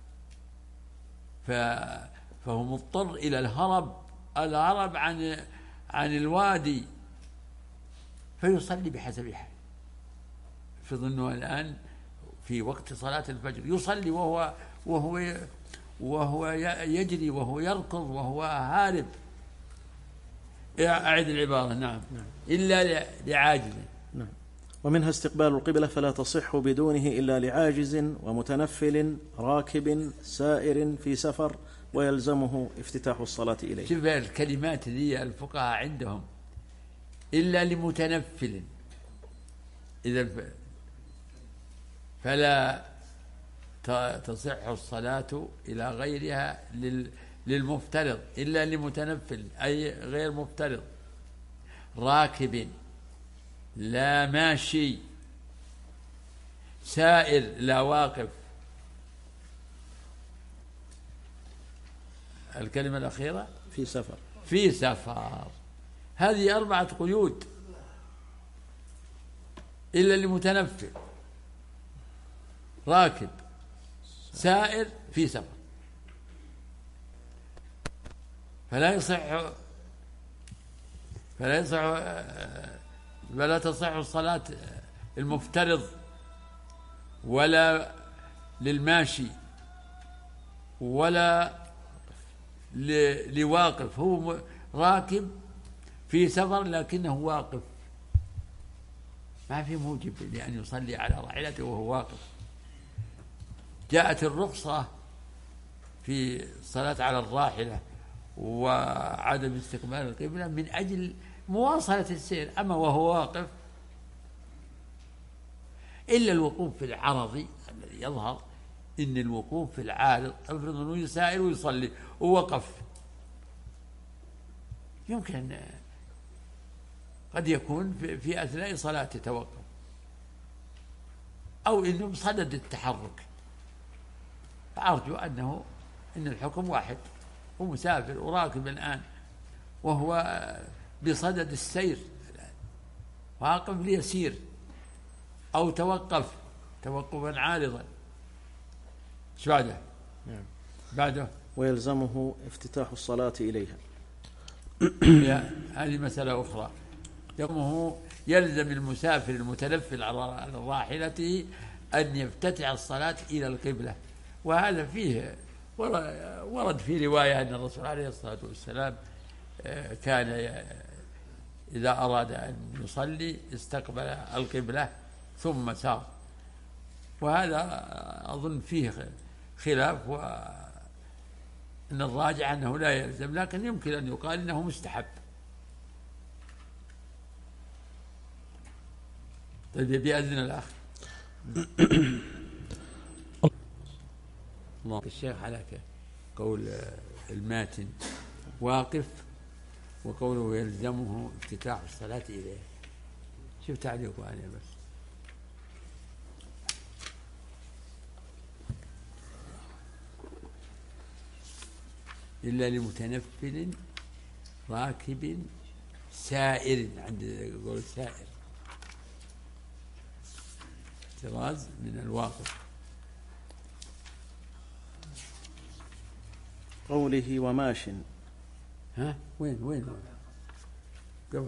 فهو مضطر إلى الهرب الهرب عن عن الوادي، فيصلي بحسب حاله. فظنوا الآن في وقت صلاة الفجر يصلي وهو وهو وهو يجري وهو يركض وهو هارب. أعد العبارة. نعم. نعم. إلا لعاجز. نعم. ومنها استقبال القبلة فلا تصح بدونه إلا لعاجز ومتنفل راكب سائر في سفر ويلزمه افتتاح الصلاة إليه. شوف الكلمات ذي الفقهاء عندهم: إلا لمتنفل، إذا فلا تصح الصلاة إلى غيرها للمفترض إلا لمتنفل أي غير مفترض، راكب لا ماشي، سائر لا واقف. الكلمة الأخيرة في سفر. في سفر. هذه أربعة قيود إلا لمتنفل، راكب، سائر، في سفر. فلا يصح فلا يصح فلا تصح الصلاة المفترض ولا للماشي ولا لواقف. هو راكب في سفر لكنه واقف، ما في موجب لأن يصلي على راحلته وهو واقف. جاءت الرخصة في الصلاة على الراحلة وعدم استقبال القبلة من أجل مواصلة السير، أما وهو واقف إلا الوقوف في العرض الذي يظهر إن الوقوف في العارض، افرض أنه يسائر ويصلي ووقف، يمكن قد يكون في أثناء صلاته توقف، أو إنه بصدد التحرك، فأرجو أنه إن الحكم واحد. هو مسافر وراكب الآن وهو بصدد السير، واقف ليسير أو توقف توقفا عارضا. ايش بعده؟ نعم. بعده ويلزمه افتتاح الصلاة إليها. هذه مسألة أخرى. يلزمه يلزم المسافر المتنفل على راحلته أن يفتتح الصلاة إلى القبلة، وهذا فيه ورد في رواية أن الرسول عليه الصلاة والسلام كان إذا أراد أن يصلي استقبل القبلة ثم سار، وهذا أظن فيه خلاف، وأن الراجع أنه لا يلزم، لكن يمكن أن يقال أنه مستحب. طيب بإذن الأخ. الله الشيخ على قول الماتن واقف وقوله يلزمه افتتاح الصلاة إليه. شوف تعليقه عليه بس. إلا لمتنفل راكب سائر، عند يقول سائر احتراز من الواقف. قوله وماش. ها وين وين قبل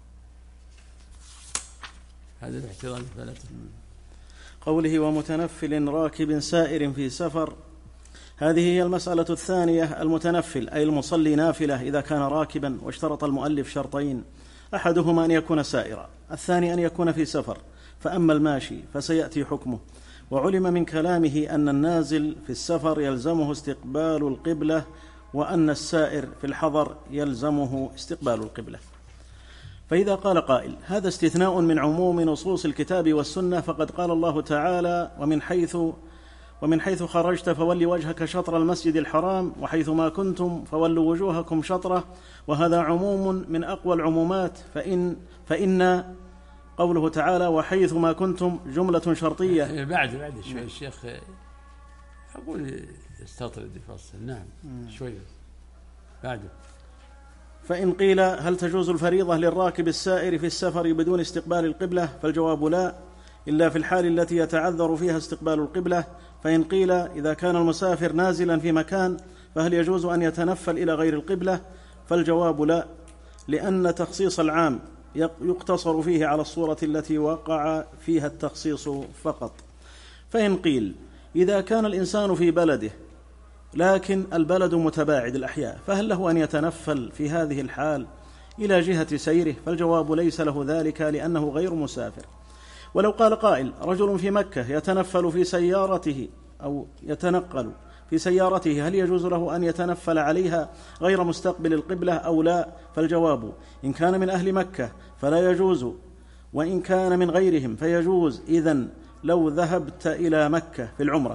هذا الاحتراز ثلاثة. قوله ومتنفل راكب سائر في سفر، هذه هي المسألة الثانية. المتنفل أي المصلي نافلة إذا كان راكبا، واشترط المؤلف شرطين، أحدهما أن يكون سائرا، الثاني أن يكون في سفر. فأما الماشي فسيأتي حكمه. وعلم من كلامه أن النازل في السفر يلزمه استقبال القبلة، وأن السائر في الحضر يلزمه استقبال القبلة. فإذا قال قائل هذا استثناء من عموم نصوص الكتاب والسنة، فقد قال الله تعالى ومن حيث ومن حيث خرجت فول وجهك شطر المسجد الحرام وحيث ما كنتم فولوا وجوهكم شطره، وهذا عموم من أقوى العمومات. فإن فإن قوله تعالى وحيث ما كنتم جملة شرطية. بعد بعد شوي الشيخ أقول استطرد يفصل. نعم شوي بعده. فإن قيل هل تجوز الفريضة للراكب السائر في السفر بدون استقبال القبلة؟ فالجواب لا، إلا في الحال التي يتعذر فيها استقبال القبلة. فإن قيل إذا كان المسافر نازلا في مكان فهل يجوز أن يتنفل إلى غير القبلة؟ فالجواب لا، لأن تخصيص العام يقتصر فيه على الصورة التي وقع فيها التخصيص فقط. فإن قيل إذا كان الإنسان في بلده لكن البلد متباعد الأحياء فهل له أن يتنفل في هذه الحال إلى جهة سيره؟ فالجواب ليس له ذلك، لأنه غير مسافر. ولو قال قائل رجل في مكة يتنفل في سيارته أو يتنقل في سيارته، هل يجوز له أن يتنفل عليها غير مستقبل القبلة أو لا؟ فالجواب إن كان من أهل مكة فلا يجوز، وإن كان من غيرهم فيجوز. إذن لو ذهبت إلى مكة في العمرة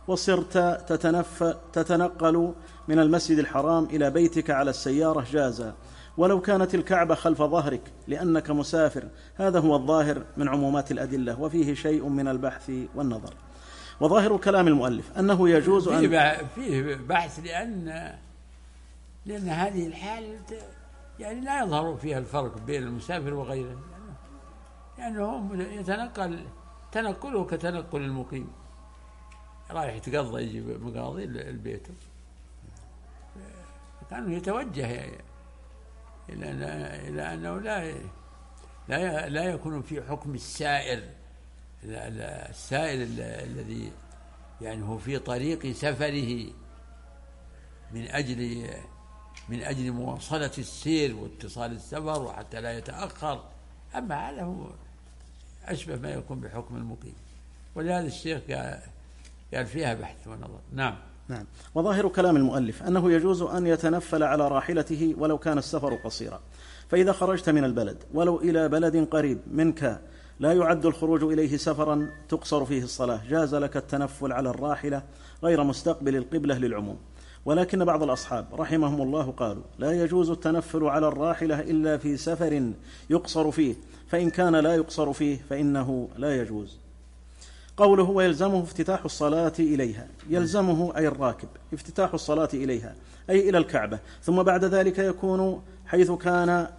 وصرت تتنف تتنقل من المسجد الحرام إلى بيتك على السيارة جاز، ولو كانت الكعبة خلف ظهرك لأنك مسافر. هذا هو الظاهر من عمومات الأدلة، وفيه شيء من البحث والنظر. وظاهر كلام المؤلف أنه يجوز أن فيه بحث لأن لأن هذه الحال يعني لا يظهر فيها الفرق بين المسافر وغيره، لأنه يعني يتنقل تنقله كتنقل المقيم، رايح يتقضى يجي مقاضي البيت، كانوا يتوجه إلى إلى أنه لا لا لا يكون في حكم السائر السائر الذي يعني هو في طريق سفره من أجل من أجل مواصلة السير واتصال السفر وحتى لا يتأخر. أما هذا هو أشبه ما يكون بحكم المقيم، ولهذا الشيخ قال فيها بحث ونظر. نعم نعم. وظاهر كلام المؤلف أنه يجوز أن يتنفل على راحلته ولو كان السفر قصيرا. فإذا خرجت من البلد ولو إلى بلد قريب منك لا يعد الخروج إليه سفرا تقصر فيه الصلاة، جاز لك التنفل على الراحلة غير مستقبل القبلة للعموم. ولكن بعض الأصحاب رحمهم الله قالوا لا يجوز التنفل على الراحلة إلا في سفر يقصر فيه، فإن كان لا يقصر فيه فإنه لا يجوز. قوله ويلزمه افتتاح الصلاة إليها، يلزمه أي الراكب افتتاح الصلاة إليها أي إلى الكعبة، ثم بعد ذلك يكون حيث كان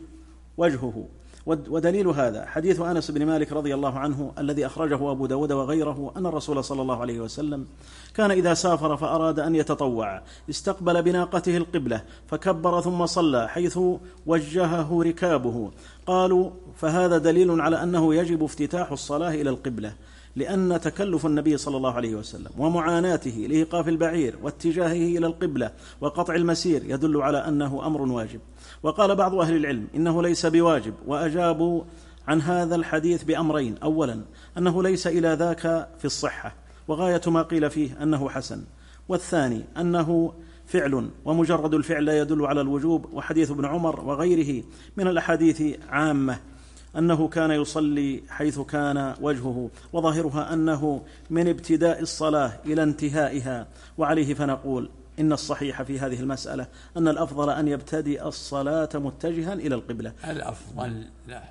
وجهه. ودليل هذا حديث أنس بن مالك رضي الله عنه الذي أخرجه أبو داود وغيره أن الرسول صلى الله عليه وسلم كان إذا سافر فأراد أن يتطوع استقبل بناقته القبلة فكبر ثم صلى حيث وجهه ركابه. قالوا فهذا دليل على أنه يجب افتتاح الصلاة إلى القبلة، لأن تكلف النبي صلى الله عليه وسلم ومعاناته لإيقاف البعير واتجاهه إلى القبلة وقطع المسير يدل على أنه أمر واجب. وقال بعض أهل العلم إنه ليس بواجب، وأجابوا عن هذا الحديث بأمرين: أولا أنه ليس إلى ذاك في الصحة وغاية ما قيل فيه أنه حسن، والثاني أنه فعل ومجرد الفعل لا يدل على الوجوب. وحديث ابن عمر وغيره من الأحاديث عامة أنه كان يصلي حيث كان وجهه، وظاهرها أنه من ابتداء الصلاة إلى انتهائها. وعليه فنقول إن الصحيح في هذه المسألة أن الأفضل أن يبتدئ الصلاة متجها إلى القبلة، الأفضل لا.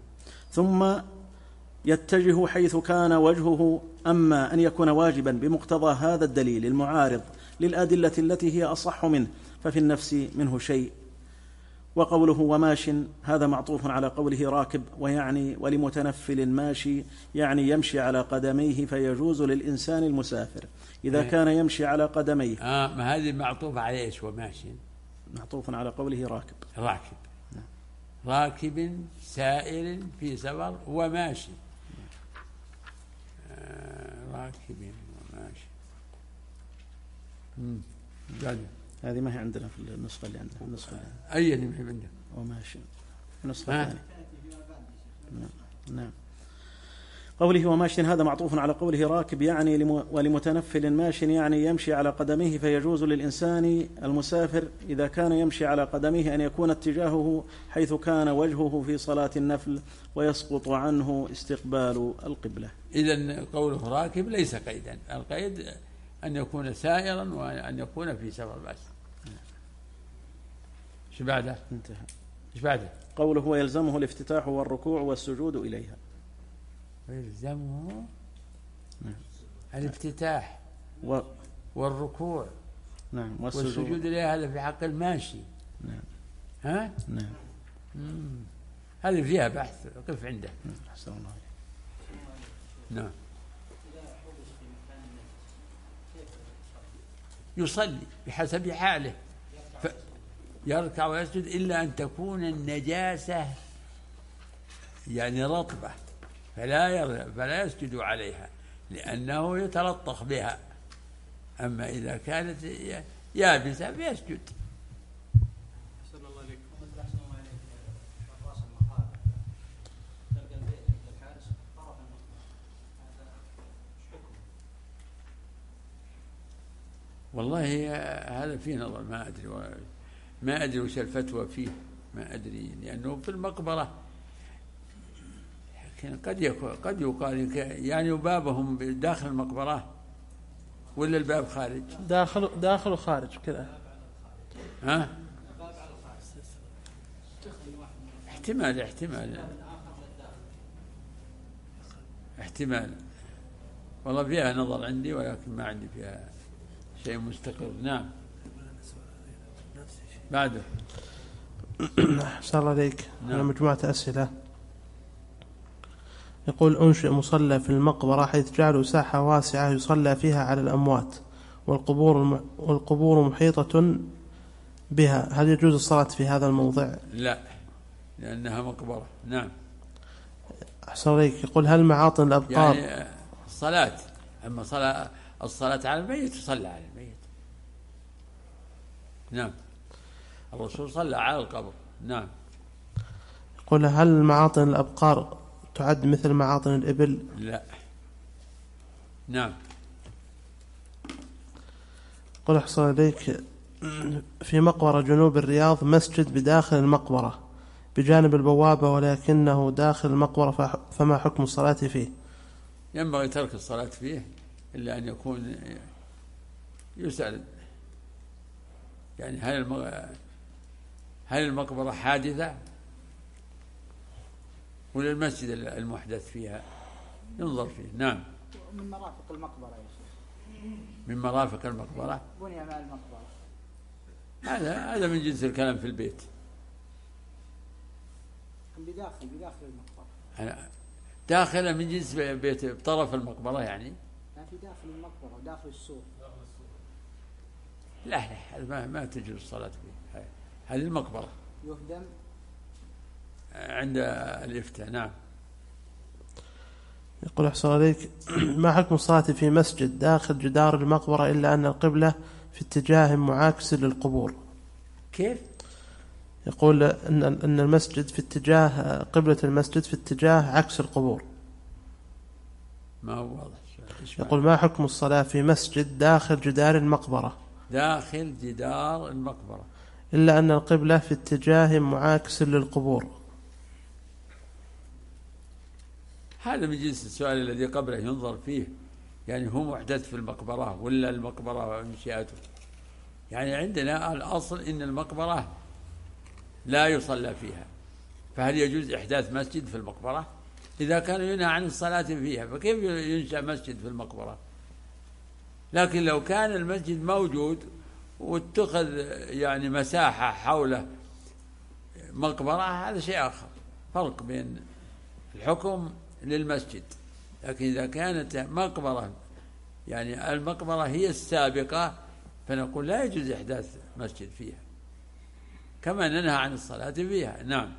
ثم يتجه حيث كان وجهه. أما أن يكون واجبا بمقتضى هذا الدليل المعارض للأدلة التي هي أصح منه ففي النفس منه شيء. وقوله وماش هذا معطوف على قوله راكب، ويعني ولمتنفل ماشي يعني يمشي على قدميه، فيجوز للإنسان المسافر إذا كان يمشي على قدميه. آه ما هذه معطوف على إيش؟ وماشي معطوف على قوله راكب. راكب راكب سائر في سفر وماشي. آه راكب وماشي. امم هذه ما هي عندنا في النسخة اللي عندنا. النسخة أي اللي ما هي عندنا؟ وماشي نسخة ثانية. نعم نعم. قوله وماشي هذا معطوف على قوله راكب يعني ولمتنفل ماش يعني يمشي على قدميه، فيجوز للإنسان المسافر إذا كان يمشي على قدميه أن يكون اتجاهه حيث كان وجهه في صلاة النفل ويسقط عنه استقبال القبلة. إذن قوله راكب ليس قيدا، القيد أن يكون سائرا وأن يكون في سفر بس. ايش بعده؟ انتهى. ايش بعده؟ قوله هو يلزمه الافتتاح والركوع والسجود إليها. يلزمه الافتتاح و... والركوع نعم والسجود, والسجود إليها. هذا في حق الماشي. نعم. ها؟ نعم. مم. هذه فيها بحث، قف عنده. أحسن الله عليك. نعم. يصلي بحسب حاله، يركع ويسجد إلا أن تكون النجاسة يعني رطبة، فلا فلا يسجد عليها لأنه يتلطخ بها. أما إذا كانت يابسة فيسجد. والله هذا فيه نظر، ما أدري ما أدري وش الفتوى فيه، ما أدري، لأنه في المقبرة قد يكون قد يقال يعني بابهم داخل المقبرة ولا الباب خارج؟ داخل داخل وخارج كذا. ها؟ احتمال احتمال احتمال والله فيها نظر عندي، ولكن ما عندي فيها شيء مستقر. نعم. بعده. أحسن الله عليك. نعم. مجموعة أسئلة. يقول: أنشئ مصلى في المقبرة حيث جعلوا ساحة واسعة يصلى فيها على الأموات، والقبور والقبور محيطة بها، هل يجوز الصلاة في هذا الموضع؟ لا، لأنها مقبرة. نعم. أحسن عليك. يقول: هل معاطن الأبقار يعني الصلاة، أما صلاة الصلاة على الميت تصلى على الميت. نعم. الرسول صلى على القبر. نعم. يقول: هل معاطن الأبقار تعد مثل معاطن الإبل؟ لا. نعم. يقول: أحسن عليك، في مقبرة جنوب الرياض مسجد بداخل المقبرة بجانب البوابة، ولكنه داخل المقبرة، فما حكم الصلاة فيه؟ ينبغي ترك الصلاة فيه إلا أن يكون يسأل، يعني هل المغ... هل المقبرة حادثة ولا المسجد المحدث فيها؟ ينظر فيه. نعم. من مرافق المقبرة يا شيخ. من مرافق المقبرة بني مع المقبرة. هذا هذا من جنس الكلام في البيت. بداخل بداخل المقبرة. داخل من جنس بيت بطرف المقبرة يعني. لا، في داخل المقبرة وداخل السور. لا لا، ما ما تجوز الصلاة فيه. هذه المقبرة يهدم عند الإفتاء. نعم. يقول: أحسن عليك، ما حكم الصلاة في مسجد داخل جدار المقبرة إلا أن القبلة في اتجاه معاكس للقبور؟ كيف؟ يقول أن أن المسجد في اتجاه قبلة المسجد في اتجاه عكس القبور. ما هو واضح. يقول: ما حكم الصلاة في مسجد داخل جدار المقبرة داخل جدار المقبرة إلا أن القبلة في اتجاه معاكس للقبور؟ هذا من جنس السؤال الذي قبله، ينظر فيه، يعني هو محدث في المقبرة ولا المقبرة وانشاءته. يعني عندنا الأصل إن المقبرة لا يصلى فيها، فهل يجوز إحداث مسجد في المقبرة؟ إذا كان ينهى عن الصلاة فيها فكيف ينشأ مسجد في المقبرة؟ لكن لو كان المسجد موجود واتخذ يعني مساحة حوله مقبرة، هذا شيء آخر، فرق بين الحكم للمسجد. لكن إذا كانت مقبرة، يعني المقبرة هي السابقة، فنقول لا يجوز إحداث مسجد فيها، كما ننهى عن الصلاة فيها. نعم.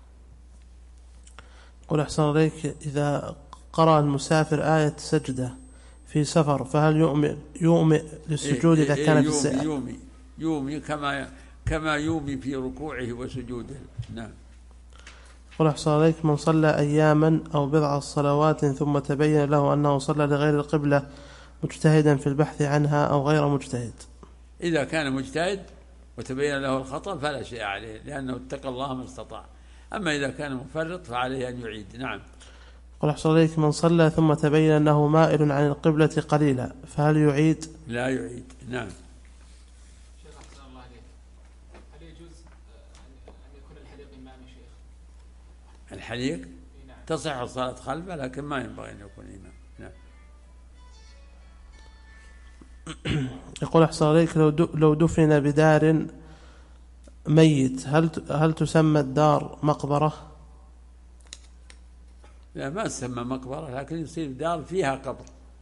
قل أحسن عليك، إذا قرأ المسافر آية سجدة في سفر فهل يؤمئ يؤمئ للسجود إذا كان في السفر؟ يومي يومي كما كما يومي في ركوعه وسجوده. نعم. قل أحسن عليك، من صلى أياما أو بضع صلوات ثم تبين له أنه صلى لغير القبلة مجتهدا في البحث عنها أو غير مجتهد؟ إذا كان مجتهد وتبين له الخطأ فلا شيء عليه، لأنه اتقى الله ما استطاع. أما إذا كان مفرط فعليه أن يعيد. نعم. قل أحسن عليك، من صلى ثم تبين أنه مائل عن القبلة قليلا فهل يعيد؟ لا يعيد. نعم. شيخ أحسن الله عليك، هل يجوز أن يكون الحليق إمام شيخ؟ الحليق نعم. تصح الصلاة خلفه، لكن ما ينبغي أن يكون إمام. نعم. يقول أحسن عليك، لو لو دفن بدار ميت هل هل تسمى الدار مقبرة؟ لا، ما تسمى مقبرة، لكن يصير دار فيها قبر،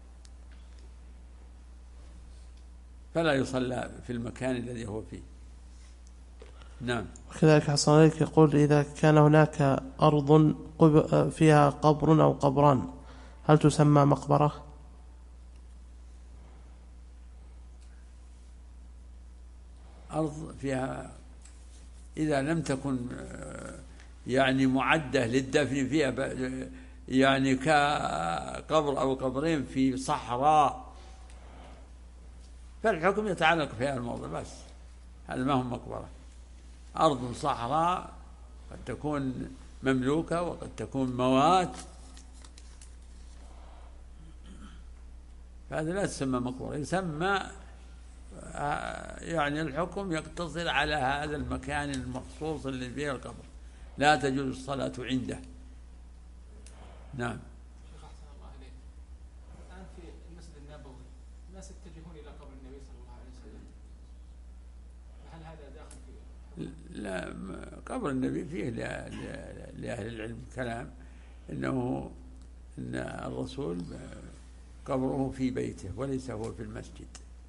فلا يصلى في المكان الذي هو فيه. نعم. وكذلك حسن عليك يقول، إذا كان هناك أرض فيها قبر أو قبران هل تسمى مقبرة؟ أرض فيها إذا لم تكن يعني معدة للدفن فيها، يعني كقبر أو قبرين في صحراء، فالحكم يتعلق في هذا الموضوع بس، هذا ما هو مقبرة. أرض صحراء قد تكون مملوكة وقد تكون موات، هذا لا تسمى مقبرة، يسمى يعني الحكم يقتصر على هذا المكان المخصوص اللي فيه القبر، لا تجوز الصلاة عنده. نعم. شيخ أحسن الله عليك، الآن في المسجد النبوي الناس يتجهون إلى قبر النبي صلى الله عليه وسلم، هل هذا داخل فيه؟ لا، قبر النبي فيه لأهل العلم كلام إنه إن الرسول قبره في بيته وليس هو في المسجد،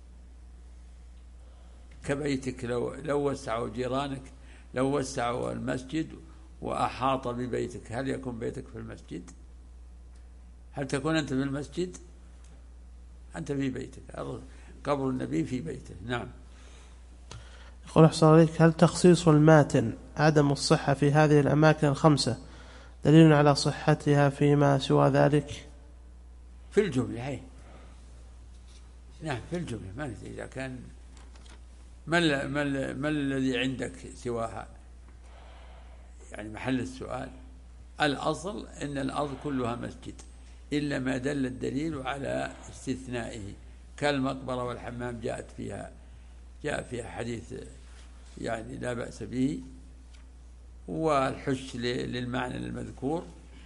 كبيتك. لو لو وسعوا جيرانك، لو وسعوا المسجد وأحاط ببيتك، هل يكون بيتك في المسجد؟ هل تكون أنت في المسجد؟ أنت في بيتك، قبر النبي في بيته. نعم. يقول أحسن عليك، هل تخصيص الماتن عدم الصحة في هذه الأماكن الخمسة دليل على صحتها فيما سوى ذلك؟ في الجملة هي. نعم في الجملة، ما إذا كان ما ما ما الذي عندك سواها؟ يعني محل السؤال الأصل أن الأرض كلها مسجد إلا ما دل الدليل على استثنائه، كالمقبرة والحمام جاءت فيها جاء فيها حديث يعني لا بأس به، والحش للمعنى المذكور،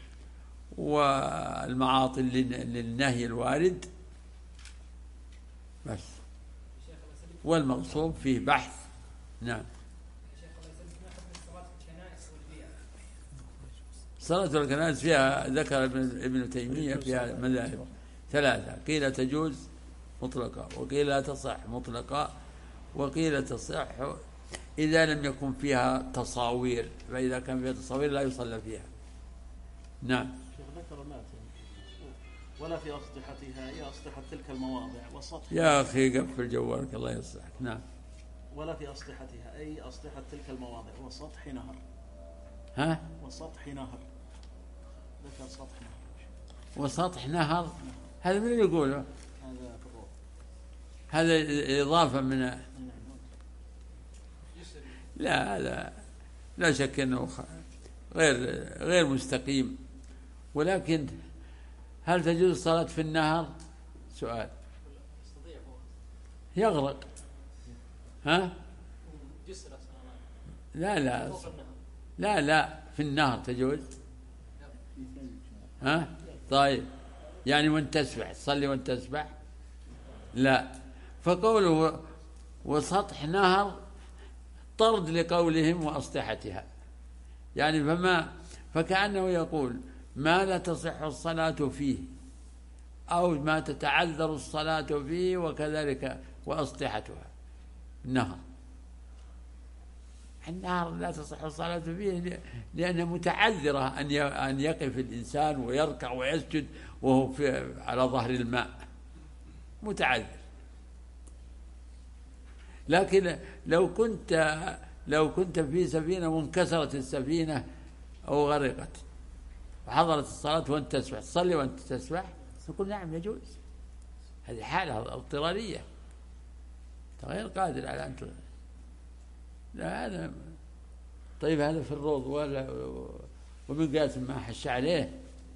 والمعاطل للنهي الوارد بس، والمغصوب فيه بحث. نعم. صلاة الكنائس فيها ذكر ابن تيمية فيها مذاهب ثلاثة، قيل تجوز مطلقة، وقيل لا تصح مطلقة، وقيل تصح إذا لم يكن فيها تصاوير، فإذا كان فيها تصاوير لا يصلى فيها. نعم. ذكر ماتن ولا في أسطحتها، هي أسطحة تلك المواضع وسطح. يا أخي قفل جوالك الله يصلحك. نعم. ولا في أسطحتها أي أسطحة تلك المواضع وسطح نهر. ها؟ وسطح نهر، ذكر سطح نهر. وسطح نهر، هذا من اللي يقوله؟ هذا في الروض. هذا إضافة من لا، هذا لا شك أنه غير غير مستقيم. ولكن هل تجوز الصلاة في النهر؟ سؤال. يغرق. ها؟ لا لا لا لا في النهر تجوز. ها؟ طيب، يعني وانت تسبح تصلي وانت تسبح؟ لا. فقوله وسطح نهر طرد لقولهم وأسطحتها، يعني فما فكأنه يقول ما لا تصح الصلاة فيه أو ما تتعذر الصلاة فيه، وكذلك وأسطحتها. النهر النهر لا تصح الصلاة فيه لأنها متعذرة أن يقف الإنسان ويركع ويسجد وهو في على ظهر الماء، متعذر. لكن لو كنت لو كنت في سفينة وانكسرت السفينة أو غرقت وحضرت الصلاة وأنت تسبح، تصلي وأنت تسبح؟ نقول نعم يجوز، هذه حالة اضطرارية، غير قادر على أن تغير. لا هذا طيب، هذا في الروض ولا ومن قاس ما حش عليه.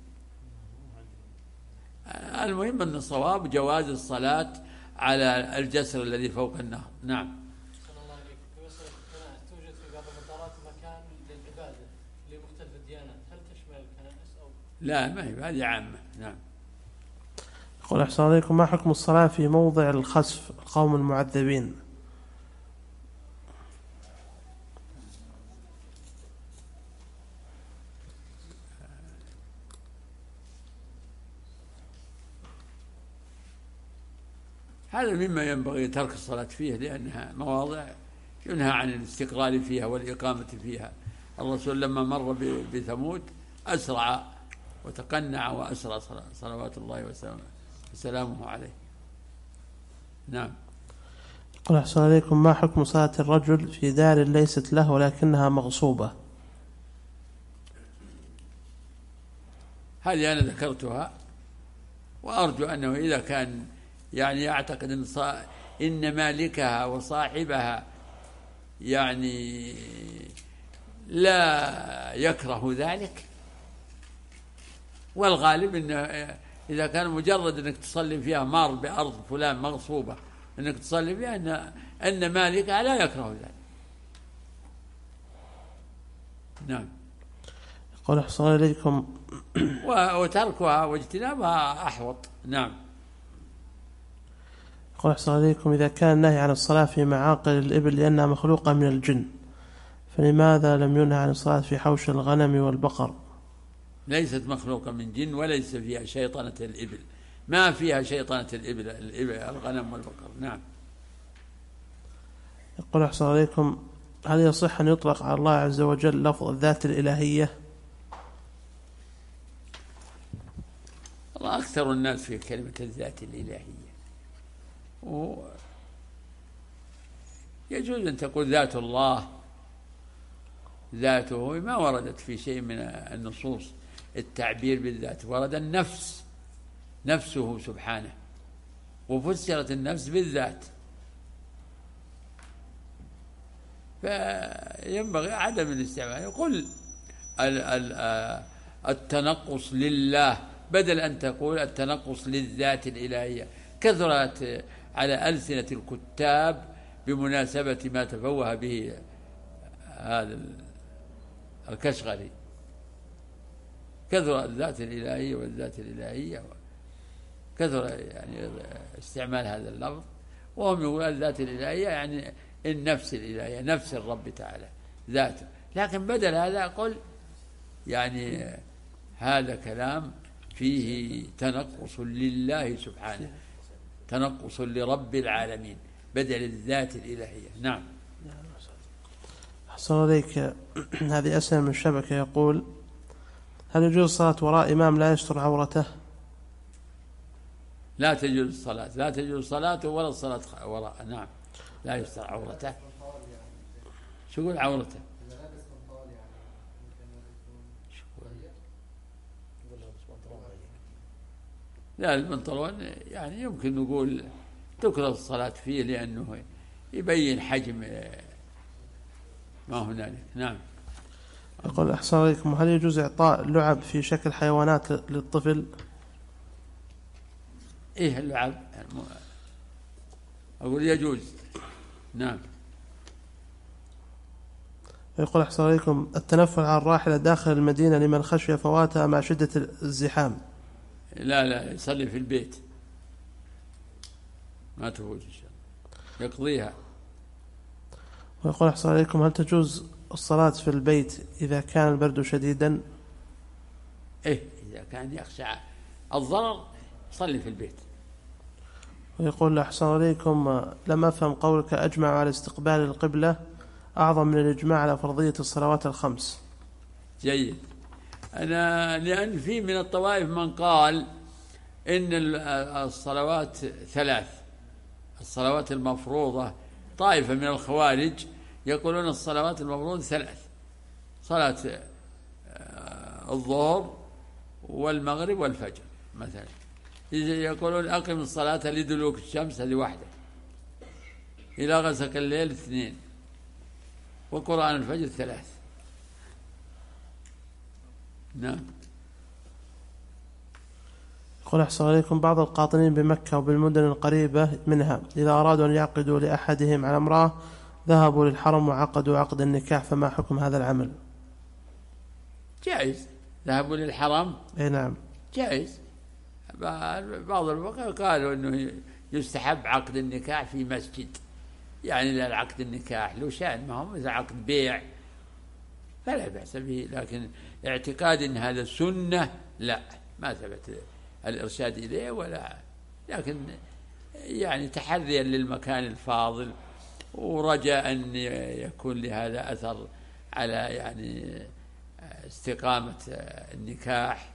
المهم أن الصواب جواز الصلاة على الجسر الذي فوق النهر. نعم. صلى الله عليك. توجد في بعض المطارات مكان للعبادة لمختلف الديانات، هل تشمل الكنائس أو لا؟ ما هي هذه عامة. نعم. يقول أحسن عليكم، ما حكم الصلاة في موضع الخسف القوم المعذبين؟ هذا مما ينبغي ترك الصلاة فيه، لأنها مواضع ينهى عن الاستقرار فيها والإقامة فيها. الرسول لما مر بثمود أسرع وتقنع وأسرع صلوات الله وسلامه عليه. نعم. يقول أحسن عليكم، ما حكم صلاة الرجل في دار ليست له ولكنها مغصوبة؟ هذه أنا ذكرتها، وأرجو أنه إذا كان يعني يعتقد إن, صا... إن مالكها وصاحبها يعني لا يكره ذلك، والغالب إن إذا كان مجرد أنك تصلي فيها مار بأرض فلان مغصوبة أنك تصلي فيها أن, أن مالكها لا يكره ذلك. نعم. يقول أحسن إليكم وتركها واجتنابها أحوط. نعم. يقول أحسن إليكم إذا كان النهي عن الصلاة في معاقل الإبل لأنها مخلوقة من الجن، فلماذا لم ينهى عن الصلاة في حوش الغنم والبقر؟ ليست مخلوقة من جن وليس فيها شيطنة الإبل، ما فيها شيطنة الإبل, الإبل الغنم والبقر. نعم. يقول أحسن عليكم هل يصح أن يطلق على الله عز وجل لفظ الذات الإلهية؟ الله أكثر الناس في كلمة الذات الإلهية، ويجوز أن تقول ذات الله، ذاته ما وردت في شيء من النصوص التعبير بالذات، ورد النفس نفسه سبحانه، وفسرت النفس بالذات، فينبغي عدم الاستعمال. يقول التنقص لله بدل أن تقول التنقص للذات الإلهية. كثرت على ألسنة الكتاب بمناسبة ما تفوه به هذا الكشغري، كثر الذات الإلهية والذات الإلهية، كثر يعني استعمال هذا اللفظ، وهم يقولون الذات الإلهية يعني النفس الإلهية، نفس الرب تعالى ذاته. لكن بدل هذا قل يعني هذا كلام فيه تنقص لله سبحانه، تنقص لرب العالمين بدل الذات الإلهية. نعم. أحسن عليك. هذه أسئلة من الشبكة. يقول هل يجوز الصلاة وراء إمام لا يستر عورته؟ لا تجوز الصلاة، لا تجوز صلاته ولا الصلاة وراء. نعم. لا يستر عورته. شو يقول عورته؟ لا البنطلون يعني يمكن نقول تكره الصلاة فيه لأنه يبين حجم ما هنالك. نعم. يقول أحسن عليكم هل يجوز إعطاء لعب في شكل حيوانات للطفل؟ إيه اللعب؟ أقول يجوز. نعم. يقول أحسن عليكم التنفل على الراحلة داخل المدينة لمن خشي فواتها مع شدة الزحام. لا لا يصلي في البيت ما تفوت إن شاء الله يقضيها. ويقول أحسن عليكم هل تجوز الصلاة في البيت إذا كان البرد شديدا؟ إيه إذا كان يخشى الضرر صلي في البيت. ويقول أحسن عليكم لم أفهم قولك أجمع على استقبال القبلة أعظم من الإجماع على فرضية الصلوات الخمس. جيد. أنا لأن في من الطوائف من قال إن الصلوات ثلاث، الصلوات المفروضة. طائفة من الخوارج يقولون الصلوات المفروضة ثلاث، صلاة الظهر والمغرب والفجر مثلا. يقولون أقم الصلاة لدلوك الشمس هذه واحدة، إلى غسق الليل اثنين، وقرآن الفجر ثلاث. نعم. يقول أحسن عليكم بعض القاطنين بمكة وبالمدن القريبة منها إذا أرادوا أن يعقدوا لأحدهم على امرأة ذهبوا للحرم وعقدوا عقد النكاح، فما حكم هذا العمل؟ جائز. ذهبوا للحرم؟ أي نعم جائز. بعض الفقهاء قالوا أنه يستحب عقد النكاح في مسجد، يعني لا عقد النكاح له شأن، ما هو مثل عقد بيع فلا بأس به، لكن اعتقاد أن هذا سنة لا، ما ثبت الإرشاد إليه ولا، لكن يعني تحريا للمكان الفاضل ورجاء أن يكون لهذا أثر على يعني استقامة النكاح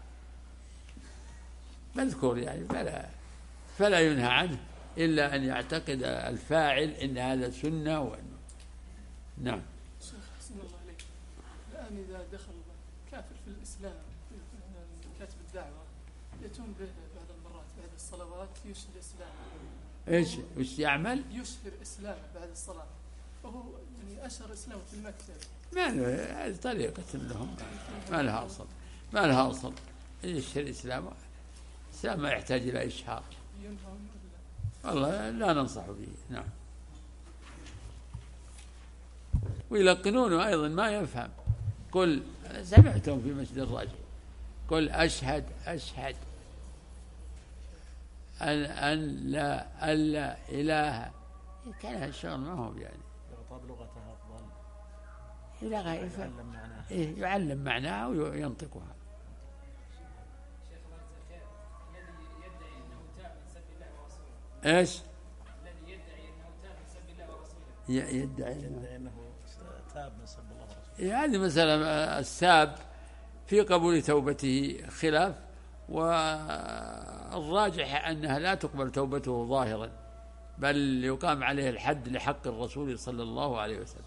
مذكور يعني، فلا فلا ينهى عنه إلا أن يعتقد الفاعل أن هذا سنة وأنه. نعم. أحسن الله عليك. الآن إذا دخل كافر في الإسلام كاتب الدعوة يتون به بعض المرات بعد الصلوات يشهر إسلامه. إيش وش يعمل؟ يشهر إسلامه بعد الصلاة، وهو يعني أشهر إسلامه في المكتب. ما له هذه طريقة لهم، ما لها أصل، ما لها أصل يشهر إسلامه. الإسلام ما يحتاج إلى إشهار. ينهون ولا؟ والله لا ننصح به. نعم. ويلقنونه أيضا ما يفهم. قل سمعتم في مسجد الرجل قل أشهد أشهد أن أن لا أن لا إله. كان هالشغل ما هو يعني يغطى بلغتها أفضل. يلغى يفهم. إيه يعلم معناها وينطقها. شيخ الله يجزاك خير، الذي يدعي انه تاب من سب الله ورسوله. ايش؟ الذي يدعي انه تاب من سب الله ورسوله. يدعي يدعي أنه تاب من سب الله ورسوله. إيه هذه مسألة. الساب في قبول توبته خلاف، والراجح أنها لا تقبل توبته ظاهرا، بل يقام عليه الحد لحق الرسول صلى الله عليه وسلم.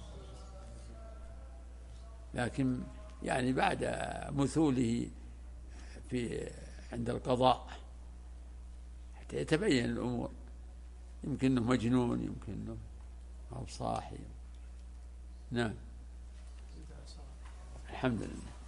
لكن يعني بعد مثوله في عند القضاء حتى يتبين الأمور، يمكن أنه مجنون، يمكن أنه أو صاحي. نعم. الحمد لله.